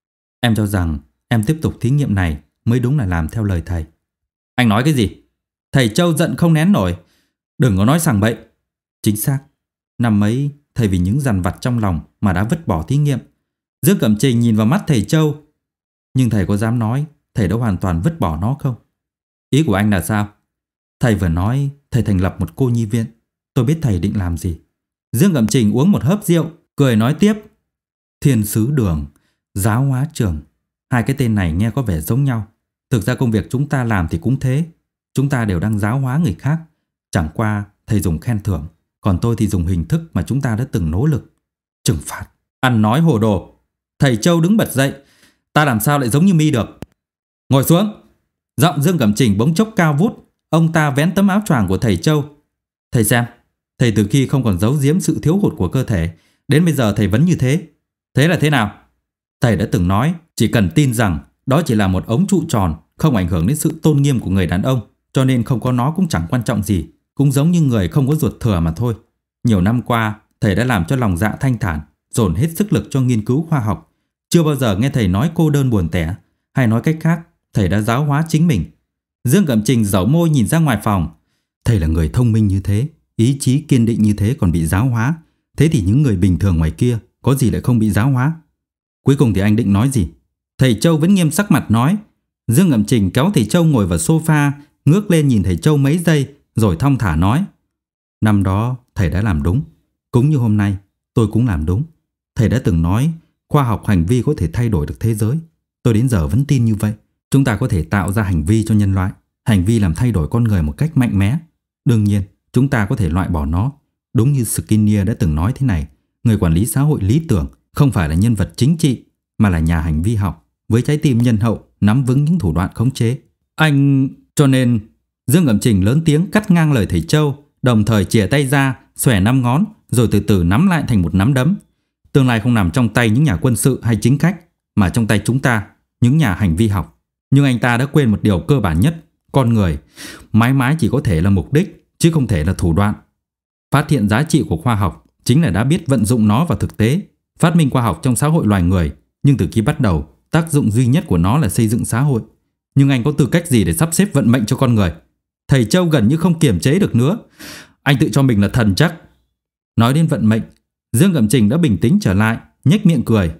Em cho rằng em tiếp tục thí nghiệm này mới đúng là làm theo lời thầy. Anh nói cái gì? Thầy Châu giận không nén nổi. Đừng có nói sằng bậy. Chính xác. Năm ấy thầy vì những dằn vặt trong lòng mà đã vứt bỏ thí nghiệm. Dương Cẩm Trình nhìn vào mắt thầy Châu. Nhưng thầy có dám nói thầy đã hoàn toàn vứt bỏ nó không? Ý của anh là sao? Thầy vừa nói thầy thành lập một cô nhi viện. Tôi biết thầy định làm gì. Dương Cẩm Trình uống một hớp rượu, cười nói tiếp. Thiên sứ đường, giáo hóa trường. Hai cái tên này nghe có vẻ giống nhau. Thực ra công việc chúng ta làm thì cũng thế. Chúng ta đều đang giáo hóa người khác. Chẳng qua thầy dùng khen thưởng, còn tôi thì dùng hình thức mà chúng ta đã từng nỗ lực. Trừng phạt. Ăn nói hồ đồ. Thầy Châu đứng bật dậy. Ta làm sao lại giống như mi được? Ngồi xuống. Giọng Dương Cẩm Trình bỗng chốc cao vút. Ông ta vén tấm áo choàng của thầy Châu. Thầy xem, thầy từ khi không còn giấu giếm sự thiếu hụt của cơ thể, đến bây giờ thầy vẫn như thế. Thế là thế nào? Thầy đã từng nói chỉ cần tin rằng đó chỉ là một ống trụ tròn, không ảnh hưởng đến sự tôn nghiêm của người đàn ông, cho nên không có nó cũng chẳng quan trọng gì. Cũng giống như người không có ruột thừa mà thôi. Nhiều năm qua thầy đã làm cho lòng dạ thanh thản, dồn hết sức lực cho nghiên cứu khoa học. Chưa bao giờ nghe thầy nói cô đơn buồn tẻ. Hay nói cách khác, thầy đã giáo hóa chính mình. Dương Cẩm Trình dẩu môi nhìn ra ngoài phòng. Thầy là người thông minh như thế, ý chí kiên định như thế còn bị giáo hóa. Thế thì những người bình thường ngoài kia có gì lại không bị giáo hóa? Cuối cùng thì anh định nói gì? Thầy Châu vẫn nghiêm sắc mặt nói. Dương Cẩm Trình kéo thầy Châu ngồi vào sofa, ngước lên nhìn thầy Châu mấy giây, rồi thong thả nói. Năm đó thầy đã làm đúng. Cũng như hôm nay tôi cũng làm đúng. Thầy đã từng nói khoa học hành vi có thể thay đổi được thế giới. Tôi đến giờ vẫn tin như vậy. Chúng ta có thể tạo ra hành vi cho nhân loại. Hành vi làm thay đổi con người một cách mạnh mẽ. Đương nhiên chúng ta có thể loại bỏ nó. Đúng như Skinner đã từng nói thế này. Người quản lý xã hội lý tưởng không phải là nhân vật chính trị, mà là nhà hành vi học với trái tim nhân hậu, nắm vững những thủ đoạn khống chế. Anh... Cho nên... Dương Cẩm Trình lớn tiếng cắt ngang lời thầy Châu, đồng thời chìa tay ra, xòe năm ngón, rồi từ từ nắm lại thành một nắm đấm. Tương lai không nằm trong tay những nhà quân sự hay chính khách, mà trong tay chúng ta, những nhà hành vi học. Nhưng anh ta đã quên một điều cơ bản nhất. Con người mãi mãi chỉ có thể là mục đích, chứ không thể là thủ đoạn. Phát hiện giá trị của khoa học chính là đã biết vận dụng nó vào thực tế. Phát minh khoa học trong xã hội loài người, nhưng từ khi bắt đầu, tác dụng duy nhất của nó là xây dựng xã hội. Nhưng anh có tư cách gì để sắp xếp vận mệnh cho con người? Thầy Châu gần như không kiềm chế được nữa. Anh tự cho mình là thần chắc. Nói đến vận mệnh, Dương Cẩm Trình đã bình tĩnh trở lại, nhếch miệng cười.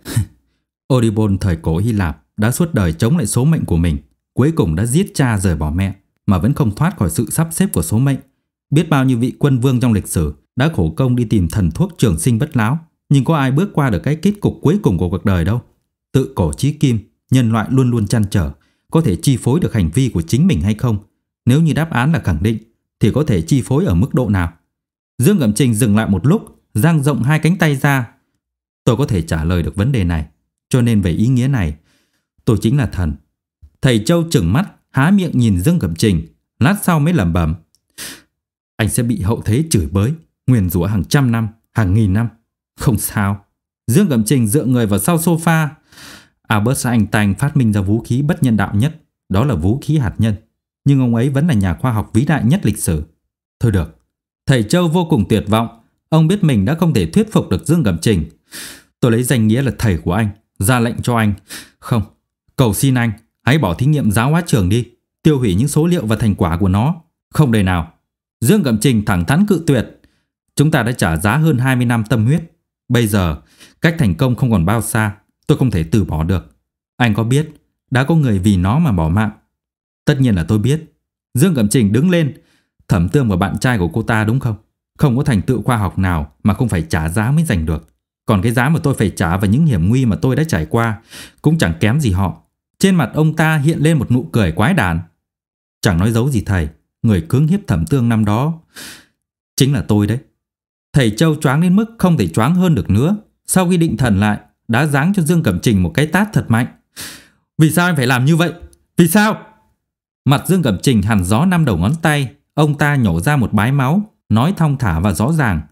Oedipus thời cổ Hy Lạp đã suốt đời chống lại số mệnh của mình, cuối cùng đã giết cha rời bỏ mẹ, mà vẫn không thoát khỏi sự sắp xếp của số mệnh. Biết bao nhiêu vị quân vương trong lịch sử đã khổ công đi tìm thần thuốc trường sinh bất lão, nhưng có ai bước qua được cái kết cục cuối cùng của cuộc đời đâu. Tự cổ chí kim, nhân loại luôn luôn trăn trở có thể chi phối được hành vi của chính mình hay không. Nếu như đáp án là khẳng định, thì có thể chi phối ở mức độ nào? Dương Cẩm Trình dừng lại một lúc, dang rộng hai cánh tay ra. Tôi có thể trả lời được vấn đề này, cho nên về ý nghĩa này, tôi chính là thần. Thầy Châu trừng mắt, há miệng nhìn Dương Cẩm Trình, lát sau mới lẩm bẩm. Anh sẽ bị hậu thế chửi bới, nguyền rủa hàng trăm năm, hàng nghìn năm. Không sao. Dương Cẩm Trình dựa người vào sau sofa. Albert Einstein phát minh ra vũ khí bất nhân đạo nhất, đó là vũ khí hạt nhân. Nhưng ông ấy vẫn là nhà khoa học vĩ đại nhất lịch sử. Thôi được. Thầy Châu vô cùng tuyệt vọng. Ông biết mình đã không thể thuyết phục được Dương Cẩm Trình. Tôi lấy danh nghĩa là thầy của anh, ra lệnh cho anh. Không, cầu xin anh, hãy bỏ thí nghiệm giáo hóa trường đi, tiêu hủy những số liệu và thành quả của nó. Không đời nào. Dương Cẩm Trình thẳng thắn cự tuyệt. Chúng ta đã trả giá hơn hai mươi năm tâm huyết. Bây giờ, cách thành công không còn bao xa. Tôi không thể từ bỏ được. Anh có biết đã có người vì nó mà bỏ mạng? Tất nhiên là tôi biết. Dương Cẩm Trình đứng lên. Thẩm Tương và bạn trai của cô ta đúng không? Không có thành tựu khoa học nào mà không phải trả giá mới giành được. Còn cái giá mà tôi phải trả và những hiểm nguy mà tôi đã trải qua cũng chẳng kém gì họ. Trên mặt ông ta hiện lên một nụ cười quái đản. Chẳng nói giấu gì thầy, người cưỡng hiếp Thẩm Tương năm đó chính là tôi đấy. Thầy Châu choáng đến mức không thể choáng hơn được nữa. Sau khi định thần lại, đã giáng cho Dương Cẩm Trình một cái tát thật mạnh. Vì sao anh phải làm như vậy? Vì sao? Mặt Dương Cẩm Trình hằn gió năm đầu ngón tay. Ông ta nhổ ra một bái máu, nói thong thả và rõ ràng.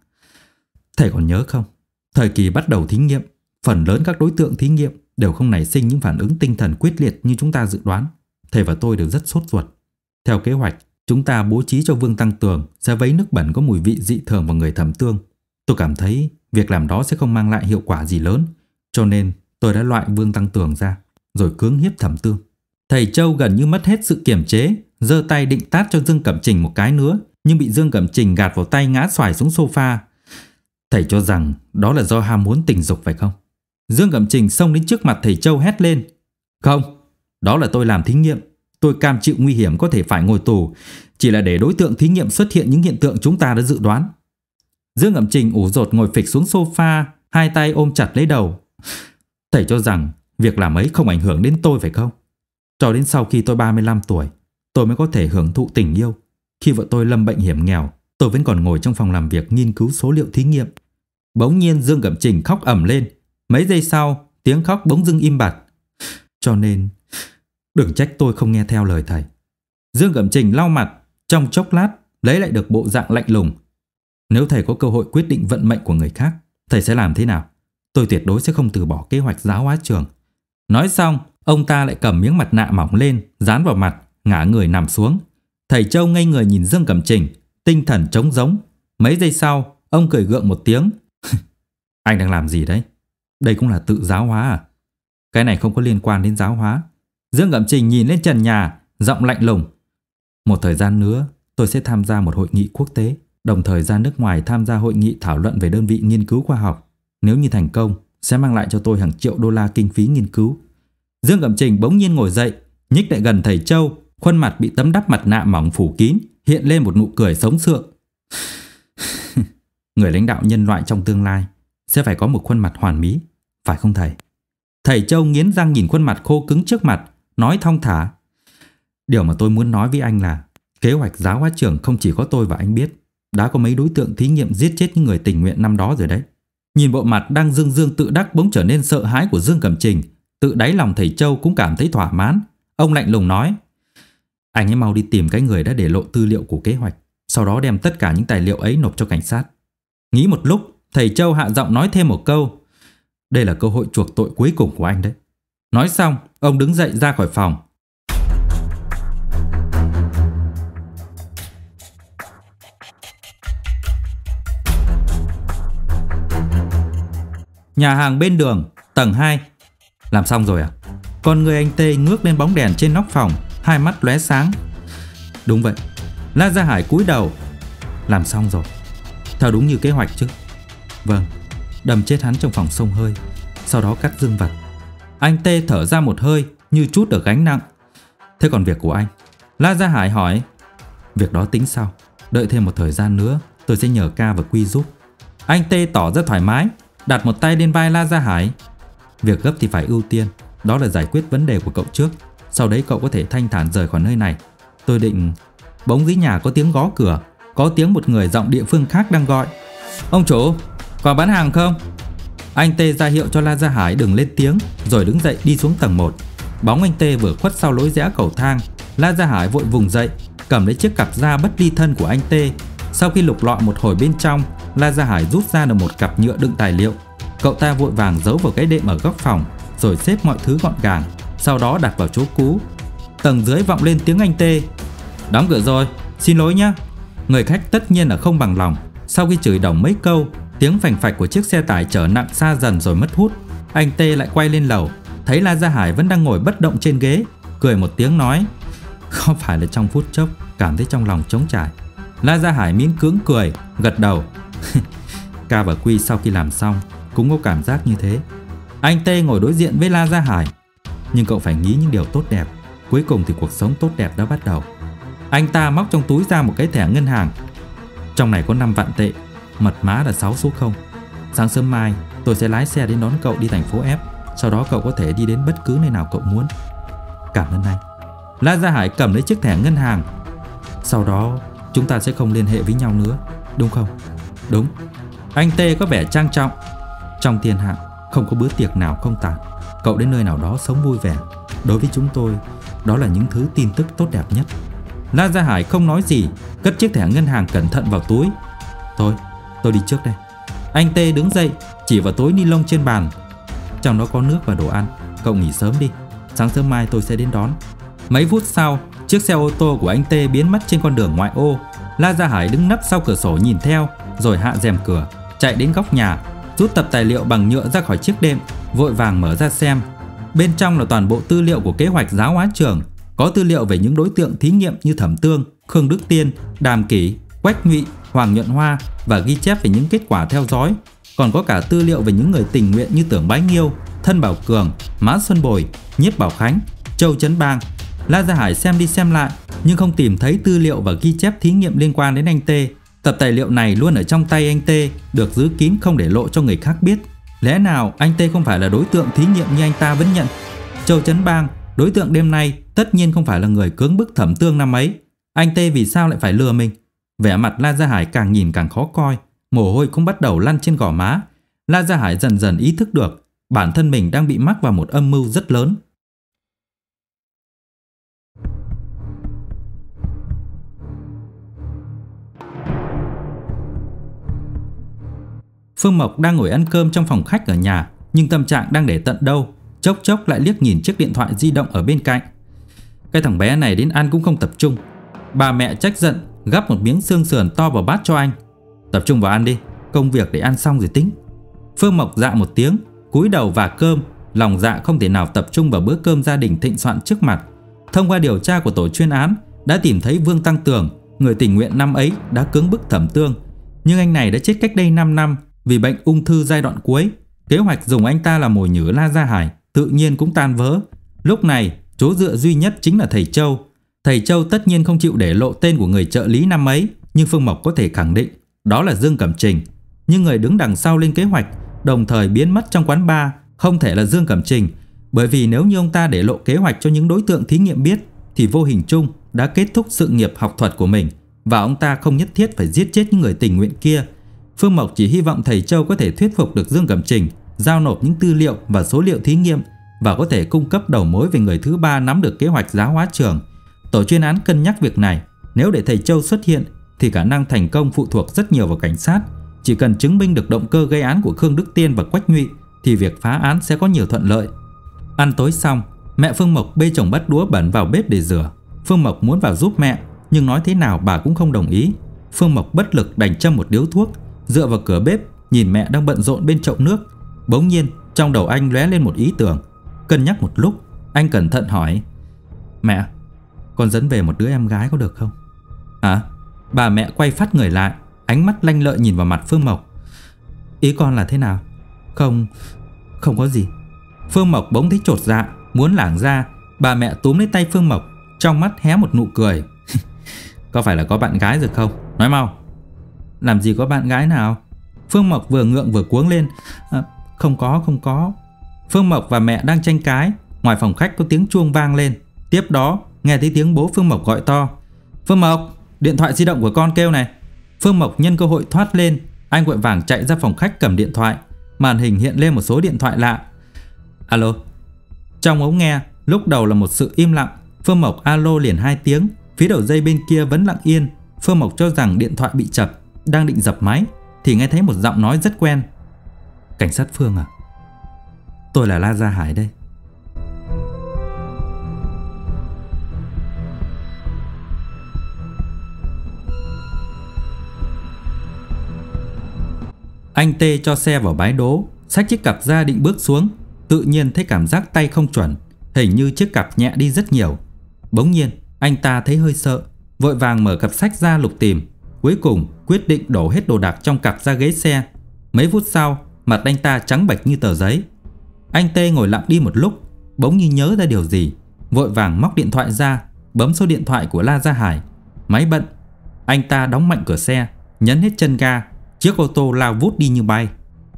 Thầy còn nhớ không? Thời kỳ bắt đầu thí nghiệm, phần lớn các đối tượng thí nghiệm đều không nảy sinh những phản ứng tinh thần quyết liệt như chúng ta dự đoán. thầy và tôi đều rất sốt ruột. Theo kế hoạch, chúng ta bố trí cho Vương Tăng Tường sẽ vấy nước bẩn có mùi vị dị thường vào người Thẩm Tương. Tôi cảm thấy việc làm đó sẽ không mang lại hiệu quả gì lớn, cho nên tôi đã loại Vương Tăng Tường ra, rồi cưỡng hiếp Thẩm Tương. Thầy Châu gần như mất hết sự kiềm chế, giơ tay định tát cho Dương Cẩm Trình một cái nữa, nhưng bị Dương Cẩm Trình gạt vào tay ngã xoài xuống sofa. Thầy cho rằng đó là do ham muốn tình dục phải không? Dương Cẩm Trình xông đến trước mặt thầy Châu hét lên. Không, đó là tôi làm thí nghiệm. Tôi cam chịu nguy hiểm có thể phải ngồi tù, chỉ là để đối tượng thí nghiệm xuất hiện những hiện tượng chúng ta đã dự đoán. Dương Cẩm Trình ủ rột ngồi phịch xuống sofa, hai tay ôm chặt lấy đầu. Thầy cho rằng việc làm ấy không ảnh hưởng đến tôi phải không? Cho đến sau khi tôi ba mươi lăm tuổi, tôi mới có thể hưởng thụ tình yêu. Khi vợ tôi lâm bệnh hiểm nghèo, tôi vẫn còn ngồi trong phòng làm việc nghiên cứu số liệu thí nghiệm. Bỗng nhiên Dương Cẩm Trình khóc ầm lên. Mấy giây sau, tiếng khóc bỗng dưng im bặt. Cho nên, đừng trách tôi không nghe theo lời thầy. Dương Cẩm Trình lau mặt, trong chốc lát lấy lại được bộ dạng lạnh lùng. Nếu thầy có cơ hội quyết định vận mệnh của người khác, thầy sẽ làm thế nào? Tôi tuyệt đối sẽ không từ bỏ kế hoạch giáo hóa trường. Nói xong, ông ta lại cầm miếng mặt nạ mỏng lên, dán vào mặt, ngả người nằm xuống. Thầy Châu ngây người nhìn Dương Cẩm Trình, tinh thần trống rỗng. Mấy giây sau, ông cười gượng một tiếng. Anh đang làm gì đấy? Đây cũng là tự giáo hóa à? Cái này không có liên quan đến giáo hóa. Dương Cẩm Trình nhìn lên trần nhà, giọng lạnh lùng. Một thời gian nữa, tôi sẽ tham gia một hội nghị quốc tế, đồng thời ra nước ngoài tham gia hội nghị thảo luận về đơn vị nghiên cứu khoa học. Nếu như thành công, sẽ mang lại cho tôi hàng triệu đô la kinh phí nghiên cứu. Dương Cẩm Trình bỗng nhiên ngồi dậy, nhích lại gần thầy Châu, khuôn mặt bị tấm đắp mặt nạ mỏng phủ kín, hiện lên một nụ cười sống sượng. Người lãnh đạo nhân loại trong tương lai sẽ phải có một khuôn mặt hoàn mỹ, phải không thầy? Thầy Châu nghiến răng nhìn khuôn mặt khô cứng trước mặt, nói thong thả. Điều mà tôi muốn nói với anh là kế hoạch giáo hóa trường không chỉ có tôi và anh biết. Đã có mấy đối tượng thí nghiệm giết chết những người tình nguyện năm đó rồi đấy. Nhìn bộ mặt đang dương dương tự đắc bỗng trở nên sợ hãi của Dương Cẩm Trình, tự đáy lòng thầy Châu cũng cảm thấy thỏa mãn. Ông lạnh lùng nói. Anh ấy mau đi tìm cái người đã để lộ tư liệu của kế hoạch, sau đó đem tất cả những tài liệu ấy nộp cho cảnh sát. Nghĩ một lúc, thầy Châu hạ giọng nói thêm một câu. Đây là cơ hội chuộc tội cuối cùng của anh đấy. Nói xong, ông đứng dậy ra khỏi phòng. Nhà hàng bên đường, tầng hai. Làm xong rồi à? Con người anh Tê ngước lên bóng đèn trên nóc phòng, hai mắt lóe sáng. Đúng vậy. La Gia Hải cúi đầu. Làm xong rồi. Theo đúng như kế hoạch chứ? Vâng. Đâm chết hắn trong phòng xông hơi, sau đó cắt dương vật. Anh Tê thở ra một hơi như trút được gánh nặng. Thế còn việc của anh? La Gia Hải hỏi. Việc đó tính sau. Đợi thêm một thời gian nữa, tôi sẽ nhờ Ca và Quy giúp. Anh Tê tỏ ra thoải mái, đặt một tay lên vai La Gia Hải. Việc gấp thì phải ưu tiên, đó là giải quyết vấn đề của cậu trước. Sau đấy cậu có thể thanh thản rời khỏi nơi này. Tôi định... Bỗng dưới nhà có tiếng gõ cửa, có tiếng một người giọng địa phương khác đang gọi. Ông chủ, có bán hàng không? Anh Tê ra hiệu cho La Gia Hải đừng lên tiếng, rồi đứng dậy đi xuống tầng một. Bóng anh Tê vừa khuất sau lối rẽ cầu thang, La Gia Hải vội vùng dậy, cầm lấy chiếc cặp da bất ly thân của anh Tê. Sau khi lục lọi một hồi bên trong, La Gia Hải rút ra được một cặp nhựa đựng tài liệu. Cậu ta vội vàng giấu vào cái đệm ở góc phòng, rồi xếp mọi thứ gọn gàng, sau đó đặt vào chỗ cũ. Tầng dưới vọng lên tiếng anh Tê. Đóng cửa rồi, xin lỗi nhé. Người khách tất nhiên là không bằng lòng. Sau khi chửi đồng mấy câu, tiếng phành phạch của chiếc xe tải chở nặng xa dần rồi mất hút. Anh Tê lại quay lên lầu, thấy La Gia Hải vẫn đang ngồi bất động trên ghế, cười một tiếng nói. Không phải là trong phút chốc cảm thấy trong lòng trống trải. La Gia Hải miễn cưỡng cười, gật đầu. Ca và Quy sau khi làm xong cũng có cảm giác như thế. Anh Tê ngồi đối diện với La Gia Hải. Nhưng cậu phải nghĩ những điều tốt đẹp, cuối cùng thì cuộc sống tốt đẹp đã bắt đầu. Anh ta móc trong túi ra một cái thẻ ngân hàng. Trong này có năm vạn tệ, mật mã là sáu số không. Sáng sớm mai tôi sẽ lái xe đến đón cậu đi thành phố F. Sau đó cậu có thể đi đến bất cứ nơi nào cậu muốn. Cảm ơn anh. La Gia Hải cầm lấy chiếc thẻ ngân hàng. Sau đó chúng ta sẽ không liên hệ với nhau nữa, đúng không? Đúng. Anh Tê có vẻ trang trọng. Trong thiên hạ không có bữa tiệc nào không tàn. Cậu đến nơi nào đó sống vui vẻ. Đối với chúng tôi, đó là những thứ tin tức tốt đẹp nhất. La Gia Hải không nói gì, cất chiếc thẻ ngân hàng cẩn thận vào túi. Thôi, tôi đi trước đây. Anh Tê đứng dậy, chỉ vào túi ni lông trên bàn. Trong đó có nước và đồ ăn. Cậu nghỉ sớm đi, sáng sớm mai tôi sẽ đến đón. Mấy phút sau, chiếc xe ô tô của anh Tê biến mất trên con đường ngoại ô. La Gia Hải đứng nấp sau cửa sổ nhìn theo, rồi hạ rèm cửa, chạy đến góc nhà, rút tập tài liệu bằng nhựa ra khỏi chiếc đệm, vội vàng mở ra xem. Bên trong là toàn bộ tư liệu của kế hoạch giáo hóa trường, có tư liệu về những đối tượng thí nghiệm như Thẩm Tương, Khương Đức Tiên, Đàm Kỷ, Quách Nhụy, Hoàng Nhuận Hoa và ghi chép về những kết quả theo dõi. Còn có cả tư liệu về những người tình nguyện như Tưởng Bái Nghiêu, Thân Bảo Cường, Mã Xuân Bồi, Nhiếp Bảo Khánh, Châu Chấn Bang. La Gia Hải xem đi xem lại nhưng không tìm thấy tư liệu và ghi chép thí nghiệm liên quan đến anh Tê. Tập tài liệu này luôn ở trong tay anh Tê, được giữ kín không để lộ cho người khác biết. Lẽ nào anh Tê không phải là đối tượng thí nghiệm như anh ta vẫn nhận? Châu Chấn Bang, đối tượng đêm nay tất nhiên không phải là người cưỡng bức Thẩm Tương năm ấy. Anh Tê vì sao lại phải lừa mình? Vẻ mặt La Gia Hải càng nhìn càng khó coi, mồ hôi cũng bắt đầu lăn trên gò má. La Gia Hải dần dần ý thức được bản thân mình đang bị mắc vào một âm mưu rất lớn. Phương Mộc đang ngồi ăn cơm trong phòng khách ở nhà, nhưng tâm trạng đang để tận đâu, chốc chốc lại liếc nhìn chiếc điện thoại di động ở bên cạnh. Cái thằng bé này đến ăn cũng không tập trung. Bà mẹ trách giận, gắp một miếng xương sườn to vào bát cho anh. Tập trung vào ăn đi, công việc để ăn xong rồi tính. Phương Mộc dạ một tiếng, cúi đầu vả cơm, lòng dạ không thể nào tập trung vào bữa cơm gia đình thịnh soạn trước mặt. Thông qua điều tra của tổ chuyên án, đã tìm thấy Vương Tăng Tường, người tình nguyện năm ấy đã cưỡng bức Thẩm Tương. Nhưng anh này đã chết cách đây năm năm vì bệnh ung thư giai đoạn cuối. Kế hoạch dùng anh ta làm mồi nhử La Gia Hải tự nhiên cũng tan vỡ. Lúc này, chỗ dựa duy nhất chính là thầy Châu. Thầy Châu tất nhiên không chịu để lộ tên của người trợ lý năm ấy, nhưng Phương Mộc có thể khẳng định đó là Dương Cẩm Trình. Nhưng người đứng đằng sau lên kế hoạch, đồng thời biến mất trong quán bar, không thể là Dương Cẩm Trình, bởi vì nếu như ông ta để lộ kế hoạch cho những đối tượng thí nghiệm biết, thì vô hình chung đã kết thúc sự nghiệp học thuật của mình, và ông ta không nhất thiết phải giết chết những người tình nguyện kia. Phương Mộc chỉ hy vọng thầy Châu có thể thuyết phục được Dương Cẩm Trình giao nộp những tư liệu và số liệu thí nghiệm, và có thể cung cấp đầu mối về người thứ ba nắm được kế hoạch giáo hóa trường. Tổ chuyên án cân nhắc việc này, nếu để thầy Châu xuất hiện thì khả năng thành công phụ thuộc rất nhiều vào cảnh sát. Chỉ cần chứng minh được động cơ gây án của Khương Đức Tiên và Quách Nhụy thì việc phá án sẽ có nhiều thuận lợi. Ăn tối xong, mẹ Phương Mộc bê chồng bát đũa bẩn vào bếp để rửa. Phương Mộc muốn vào giúp mẹ, nhưng nói thế nào bà cũng không đồng ý. Phương Mộc bất lực đành châm một điếu thuốc, dựa vào cửa bếp nhìn mẹ đang bận rộn bên chậu nước. Bỗng nhiên trong đầu anh lóe lên một ý tưởng. Cân nhắc một lúc, anh cẩn thận hỏi: "Mẹ, con dẫn về một đứa em gái có được không?" "Hả?" Bà mẹ quay phát người lại, ánh mắt lanh lợi nhìn vào mặt Phương Mộc. "Ý con là thế nào?" Không, không có gì." Phương Mộc bỗng thấy chột dạ, muốn lảng ra. Bà mẹ túm lấy tay Phương Mộc, trong mắt hé một nụ cười. "Có phải là có bạn gái rồi không? Nói mau." "Làm gì có bạn gái nào?" Phương Mộc vừa ngượng vừa cuống lên. À, Không có, không có." Phương Mộc và mẹ đang tranh cãi. Ngoài phòng khách có tiếng chuông vang lên. Tiếp đó nghe thấy tiếng bố Phương Mộc gọi to: "Phương Mộc, điện thoại di động của con kêu này." Phương Mộc nhân cơ hội thoát lên. Anh vội vàng chạy ra phòng khách cầm điện thoại. Màn hình hiện lên một số điện thoại lạ. "Alo." Trong ống nghe lúc đầu là một sự im lặng. Phương Mộc alo liền hai tiếng. Phía đầu dây bên kia vẫn lặng yên. Phương Mộc cho rằng điện thoại bị chập, đang định dập máy thì nghe thấy một giọng nói rất quen. "Cảnh sát Phương à? Tôi là La Gia Hải đây." Anh Tê cho xe vào bãi đỗ, xách chiếc cặp ra định bước xuống. Tự nhiên thấy cảm giác tay không chuẩn, hình như chiếc cặp nhẹ đi rất nhiều. Bỗng nhiên anh ta thấy hơi sợ, vội vàng mở cặp sách ra lục tìm. Cuối cùng quyết định đổ hết đồ đạc trong cặp ra ghế xe. Mấy phút sau, mặt anh ta trắng bệch như tờ giấy. Anh Tê ngồi lặng đi một lúc, bỗng nhiên nhớ ra điều gì, vội vàng móc điện thoại ra, bấm số điện thoại của La Gia Hải. Máy bận. Anh ta đóng mạnh cửa xe, nhấn hết chân ga. Chiếc ô tô lao vút đi như bay.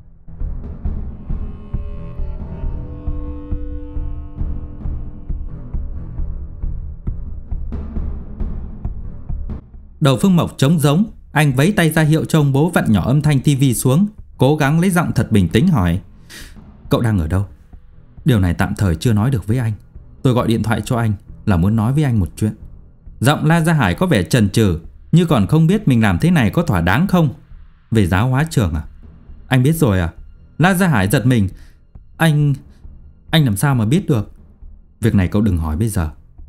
Đầu Phương Mộc trống rỗng. Anh vẫy tay ra hiệu cho ông bố vặn nhỏ âm thanh tivi xuống, cố gắng lấy giọng thật bình tĩnh hỏi: "Cậu đang ở đâu? Điều này tạm thời chưa nói được với anh. Tôi gọi điện thoại cho anh là muốn nói với anh một chuyện." Giọng La Gia Hải có vẻ chần chừ, như còn không biết mình làm thế này có thỏa đáng không. "Về giáo hóa trường à? Anh biết rồi à?" La Gia Hải giật mình. Anh... Anh làm sao mà biết được? Việc này cậu đừng hỏi bây giờ.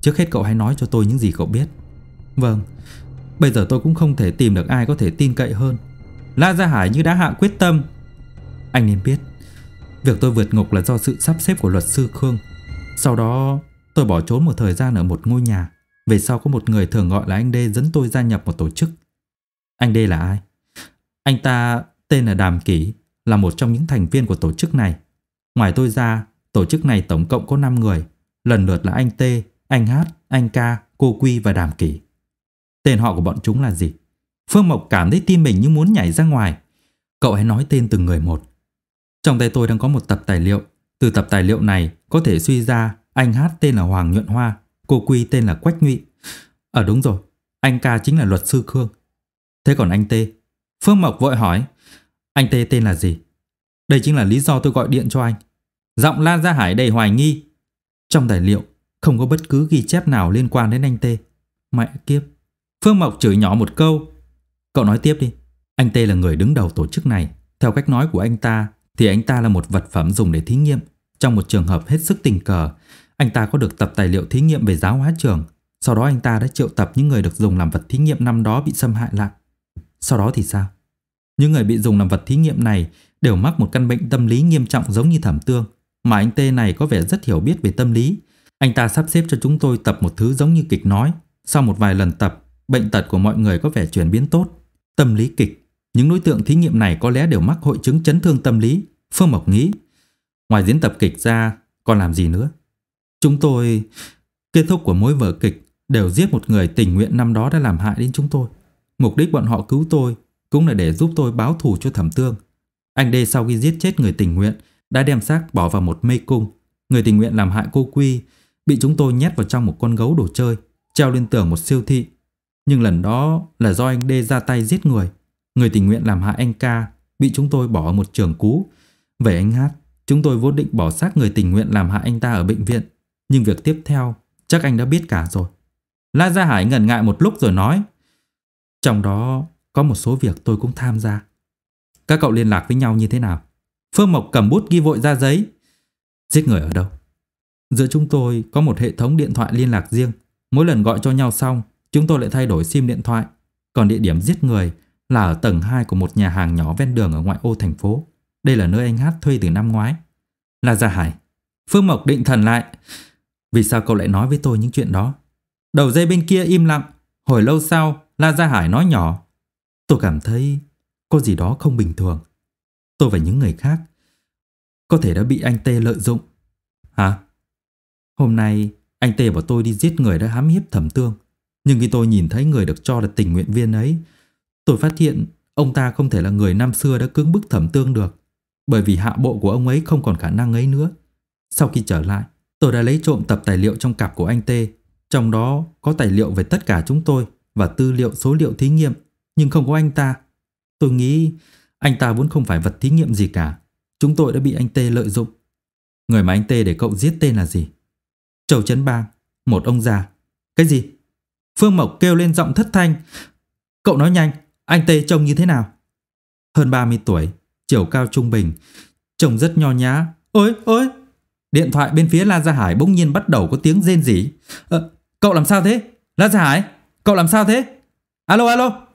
Trước hết cậu hãy nói cho tôi những gì cậu biết. Vâng, bây giờ tôi cũng không thể tìm được ai có thể tin cậy hơn. La Gia Hải như đã hạ quyết tâm. Anh nên biết, việc tôi vượt ngục là do sự sắp xếp của luật sư Khương. Sau đó tôi bỏ trốn một thời gian ở một ngôi nhà. Về sau có một người thường gọi là anh Đê dẫn tôi gia nhập một tổ chức. Anh Đê là ai? Anh ta tên là Đàm Kỷ, là một trong những thành viên của tổ chức này. Ngoài tôi ra, tổ chức này tổng cộng có năm người, lần lượt là anh T, anh H, anh K, cô Quy và Đàm Kỷ. Tên họ của bọn chúng là gì? Phương Mộc cảm thấy tim mình như muốn nhảy ra ngoài. Cậu hãy nói tên từng người một. Trong tay tôi đang có một tập tài liệu. Từ tập tài liệu này có thể suy ra anh H tên là Hoàng Nhuận Hoa, cô Quy tên là Quách Nhụy. Ờ đúng rồi, anh K chính là luật sư Khương. Thế còn anh T? Phương Mộc vội hỏi. Anh T tên là gì? Đây chính là lý do tôi gọi điện cho anh. Giọng La Gia Hải đầy hoài nghi. Trong tài liệu không có bất cứ ghi chép nào liên quan đến anh T. Mẹ kiếp. Phương Mộc chửi nhỏ một câu. Cậu nói tiếp đi. Anh T là người đứng đầu tổ chức này. Theo cách nói của anh ta thì anh ta là một vật phẩm dùng để thí nghiệm. Trong một trường hợp hết sức tình cờ, anh ta có được tập tài liệu thí nghiệm về giáo hóa trường. Sau đó anh ta đã triệu tập những người được dùng làm vật thí nghiệm năm đó bị xâm hại lại. Sau đó thì sao? Những người bị dùng làm vật thí nghiệm này đều mắc một căn bệnh tâm lý nghiêm trọng giống như Thẩm Tương. Mà anh T này có vẻ rất hiểu biết về tâm lý. Anh ta sắp xếp cho chúng tôi tập một thứ giống như kịch nói. Sau một vài lần tập, bệnh tật của mọi người có vẻ chuyển biến tốt. Tâm lý kịch. Những đối tượng thí nghiệm này có lẽ đều mắc hội chứng chấn thương tâm lý. Phương Mộc nghĩ. Ngoài diễn tập kịch ra, còn làm gì nữa? Chúng tôi... Kết thúc của mỗi vở kịch đều giết một người tình nguyện năm đó đã làm hại đến chúng tôi. Mục đích bọn họ cứu tôi cũng là để giúp tôi báo thù cho Thẩm Tương. Anh D sau khi giết chết người tình nguyện đã đem xác bỏ vào một mê cung. Người tình nguyện làm hại cô Quy bị chúng tôi nhét vào trong một con gấu đồ chơi, treo lên tường một siêu thị. Nhưng lần đó là do anh D ra tay giết người. Người tình nguyện làm hại anh K bị chúng tôi bỏ ở một trường cú. Về anh H, chúng tôi vốn định bỏ xác người tình nguyện làm hại anh ta ở bệnh viện. Nhưng việc tiếp theo chắc anh đã biết cả rồi. La Gia Hải ngần ngại một lúc rồi nói. Trong đó có một số việc tôi cũng tham gia. Các cậu liên lạc với nhau như thế nào? Phương Mộc cầm bút ghi vội ra giấy. Giết người ở đâu? Giữa chúng tôi có một hệ thống điện thoại liên lạc riêng. Mỗi lần gọi cho nhau xong, chúng tôi lại thay đổi sim điện thoại. Còn địa điểm giết người là ở tầng hai của một nhà hàng nhỏ ven đường ở ngoại ô thành phố. Đây là nơi anh H thuê từ năm ngoái. La Gia Hải. Phương Mộc định thần lại. Vì sao cậu lại nói với tôi những chuyện đó? Đầu dây bên kia im lặng. Hồi lâu sau, La Gia Hải nói nhỏ. Tôi cảm thấy có gì đó không bình thường. Tôi và những người khác có thể đã bị anh T lợi dụng. Hả? Hôm nay anh T bảo tôi đi giết người đã hãm hiếp Thẩm Tương. Nhưng khi tôi nhìn thấy người được cho là tình nguyện viên ấy, tôi phát hiện ông ta không thể là người năm xưa đã cưỡng bức Thẩm Tương được. Bởi vì hạ bộ của ông ấy không còn khả năng ấy nữa. Sau khi trở lại, tôi đã lấy trộm tập tài liệu trong cặp của anh T. Trong đó có tài liệu về tất cả chúng tôi và tư liệu số liệu thí nghiệm, nhưng không có anh ta. Tôi nghĩ anh ta vốn không phải vật thí nghiệm gì cả. Chúng tôi đã bị anh T lợi dụng. Người mà anh T để cậu giết tên là gì? Châu Trấn Bang, một ông già. Cái gì? Phương Mộc kêu lên giọng thất thanh. Cậu nói nhanh, anh T trông như thế nào? Hơn ba mươi tuổi, chiều cao trung bình, trông rất nho nhã. Ôi, ôi! Điện thoại bên phía La Gia Hải bỗng nhiên bắt đầu có tiếng rên rỉ. Ờ, cậu làm sao thế? La Gia Hải, cậu làm sao thế? Alo, alo!